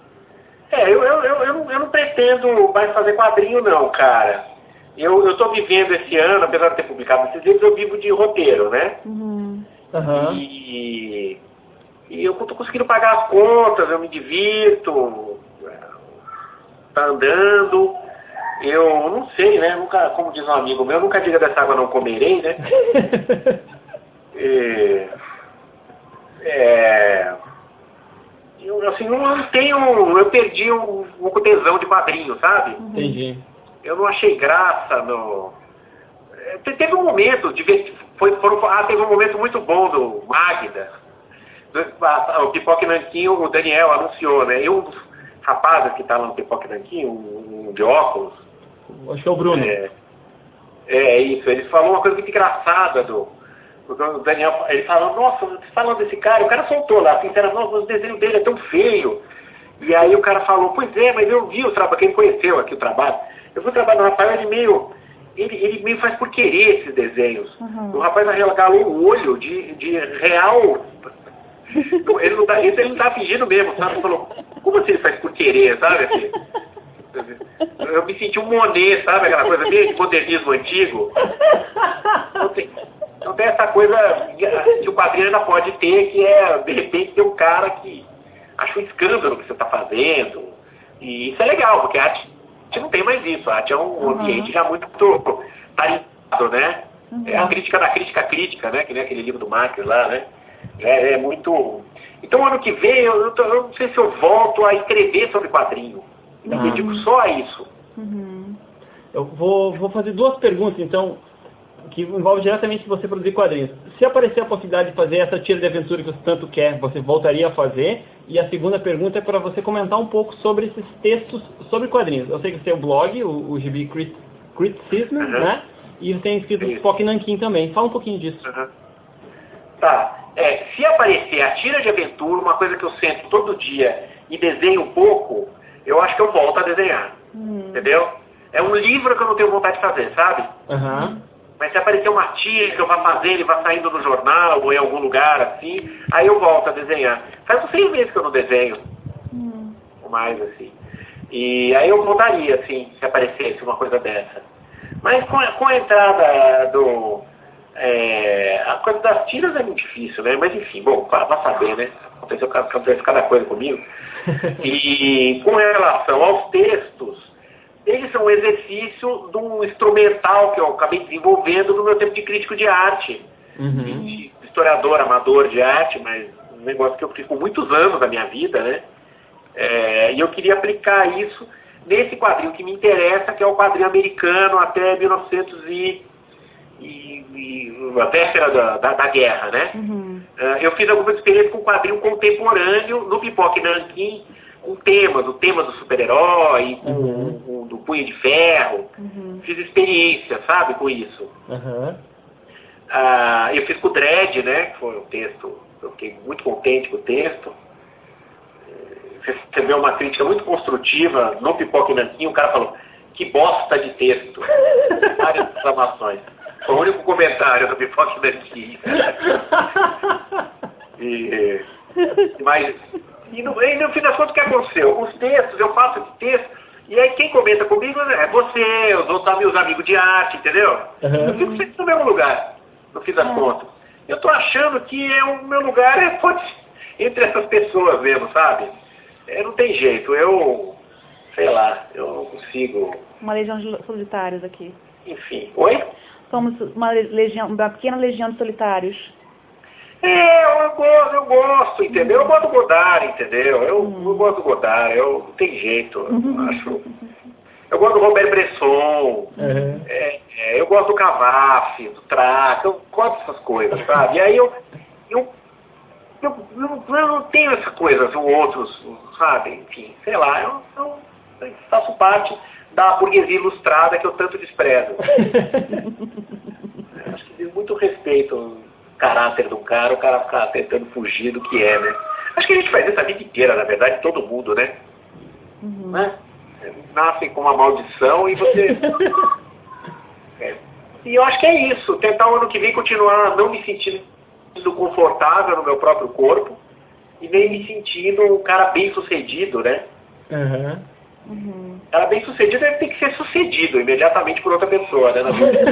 Eu não pretendo mais fazer quadrinho, não, cara. Eu estou vivendo esse ano, apesar de ter publicado esses livros, eu vivo de roteiro, né?
Uhum.
Uhum.
E eu estou conseguindo pagar as contas, eu me divirto, tá andando. Eu não sei, né? Nunca, como diz um amigo meu, nunca diga dessa água não comerei, né? Eu perdi um tesão de quadrinho, sabe?
Entendi.
Eu não achei graça no... Teve um momento, teve um momento muito bom do Magda, o Pipoca e Nanquim, o Daniel anunciou, né? E um dos rapazes que tá lá no Pipoca e Nanquim, um de óculos...
Acho que é o Bruno.
Isso, ele falou uma coisa muito engraçada do Daniel, ele falou, nossa, falando desse cara, o cara soltou lá, sinceramente, nossa, o desenho dele é tão feio. E aí o cara falou, pois é, mas eu vi o trabalho, quem conheceu aqui o trabalho, eu vi o trabalho do Rafael, ele meio faz por querer esses desenhos.
Uhum.
O rapaz arregalou o olho de real, ele não tá fingindo mesmo, sabe? Ele falou, como assim ele faz por querer, sabe? Assim, eu me senti um Monet, sabe? Aquela coisa meio de modernismo antigo. Então tem essa coisa que o quadrinho ainda pode ter, que é, de repente, ter um cara que acha um escândalo o que você está fazendo. E isso é legal, porque a arte não tem mais isso. A arte é um ambiente já muito tarimado, né? É a crítica da crítica, né? Que nem aquele livro do Marx lá, né? É muito... Então, ano que vem, eu não sei se eu volto a escrever sobre quadrinho. Me dedico só a isso.
Uhum.
Eu vou fazer duas perguntas, então, que envolvem diretamente você produzir quadrinhos. Se aparecer a possibilidade de fazer essa tira de aventura que você tanto quer, você voltaria a fazer? E a segunda pergunta é para você comentar um pouco sobre esses textos sobre quadrinhos. Eu sei que você tem o blog, o GB Criticism, né? E você tem escrito Pipoca e Nanquim também. Fala um pouquinho disso.
Tá. Se aparecer a tira de aventura, uma coisa que eu sento todo dia e desenho um pouco, eu acho que eu volto a desenhar. Entendeu? É um livro que eu não tenho vontade de fazer, sabe? Mas se aparecer uma tira que eu vá fazer, ele vai saindo no jornal ou em algum lugar assim, aí eu volto a desenhar. Faz uns 6 meses que eu não desenho. Ou mais, assim. E aí eu voltaria, assim, se aparecesse uma coisa dessa. Mas com a entrada a coisa das tiras é muito difícil, né? Mas enfim, bom, vai saber, né? Aconteceu cada coisa comigo. E com relação aos textos, eles são um exercício de um instrumental que eu acabei desenvolvendo no meu tempo de crítico de arte. De historiador, amador de arte, mas um negócio que eu fiz por muitos anos da minha vida, né? E eu queria aplicar isso nesse quadrinho que me interessa, que é o quadrinho americano até 1900 a véspera da guerra, né? Eu fiz algumas experiências com quadrinho contemporâneo no Pipoca e Nanquim, com temas, o tema do super-herói, com do Punho de Ferro. Fiz experiência, sabe, com isso. Eu fiz com o Dredd, né, que foi um texto, eu fiquei muito contente com o texto. Recebeu uma crítica muito construtiva no Pipoca e Nanquim, o cara falou, que bosta de texto. Várias exclamações. Foi o único comentário do Pipoca e Nanquim. E no fim das contas, o que aconteceu? Os textos, eu faço esse texto, e aí quem comenta comigo é você, os outros meus amigos de arte, entendeu? Eu fico sempre no mesmo lugar, no fim das contas. Eu tô achando que o meu lugar entre essas pessoas mesmo, sabe? Não tem jeito, sei lá, eu não consigo...
Uma legião de solitários aqui.
Enfim, oi?
Somos uma pequena legião de solitários.
Eu gosto, entendeu? Eu gosto do Godard, entendeu? Eu gosto do Godard, não tem jeito, eu acho. Eu gosto do Robert Bresson, eu gosto do Cavafy, do Traca, eu gosto dessas coisas, sabe? E aí eu não tenho essa coisa, os outros, sabe? Enfim, sei lá, eu faço parte da burguesia ilustrada que eu tanto desprezo. Acho que diz muito respeito ao caráter do cara, o cara ficar tentando fugir do que é, né? Acho que a gente faz isso a vida inteira, na verdade, todo mundo, né? Né? Nasce com uma maldição e você... E eu acho que é isso, tentar o ano que vem continuar não me sentindo confortável no meu próprio corpo e nem me sentindo um cara bem sucedido, né? Cara bem sucedido deve ter que ser sucedido imediatamente por outra pessoa, né?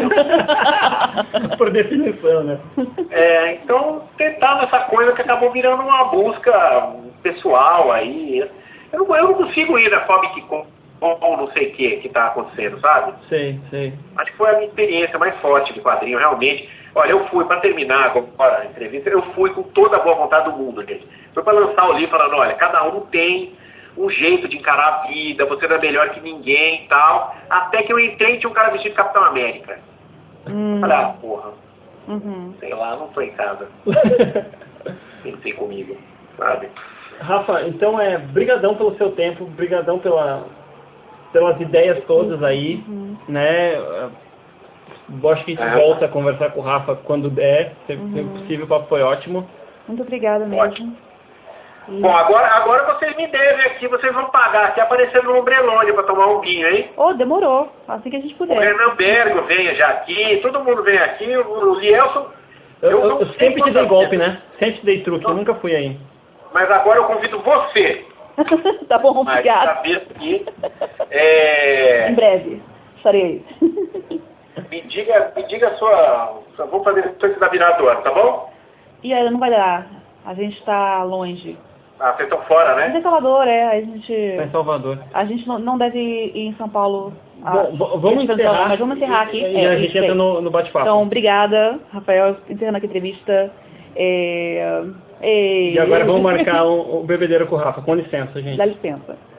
Por definição, né?
Então tentar nessa coisa que acabou virando uma busca pessoal aí. Eu não consigo ir na Comic Con ou não sei o que está acontecendo, sabe?
Sei.
Acho que foi a minha experiência mais forte de quadrinho, realmente. Olha, eu fui, para terminar agora a entrevista, eu fui com toda a boa vontade do mundo, gente. Foi para lançar o livro falando, olha, cada um tem um jeito de encarar a vida, você não é melhor que ninguém e tal. Até que eu entrei e tinha um cara vestido de Capitão América. Falei, porra. Sei lá, não tô em casa. Pensei comigo, sabe?
Rafa, então brigadão pelo seu tempo, brigadão pelas ideias todas aí, né? Acho que a gente volta a conversar com o Rafa quando der, sempre possível, o papo foi ótimo.
Muito obrigada mesmo.
Ótimo. Bom, agora vocês me devem aqui, vocês vão pagar aqui aparecendo no Ombrelone para tomar um vinho, hein?
Demorou, assim que a gente puder.
O Renan Bergo vem já aqui, todo mundo vem aqui, o Lielson...
Eu sempre te dei golpe, né? Sempre te dei truque, eu nunca fui aí.
Mas agora eu convido você.
Tá bom, obrigado.
Que,
Em breve, estarei aí.
Me diga a sua... Vou fazer isso da virada do ano, tá bom?
E aí, não vai dar. A gente tá longe.
Vocês estão fora, né?
A gente é Salvador, a gente...
Tá em Salvador.
A gente não deve ir em São Paulo.
Vamos encerrar.
Mas vamos encerrar aqui.
E a gente entra no bate-papo.
Então, obrigada, Rafael, encerrando aqui a entrevista.
E agora vamos marcar o bebedeiro com o Rafa. Com licença, gente.
Dá licença.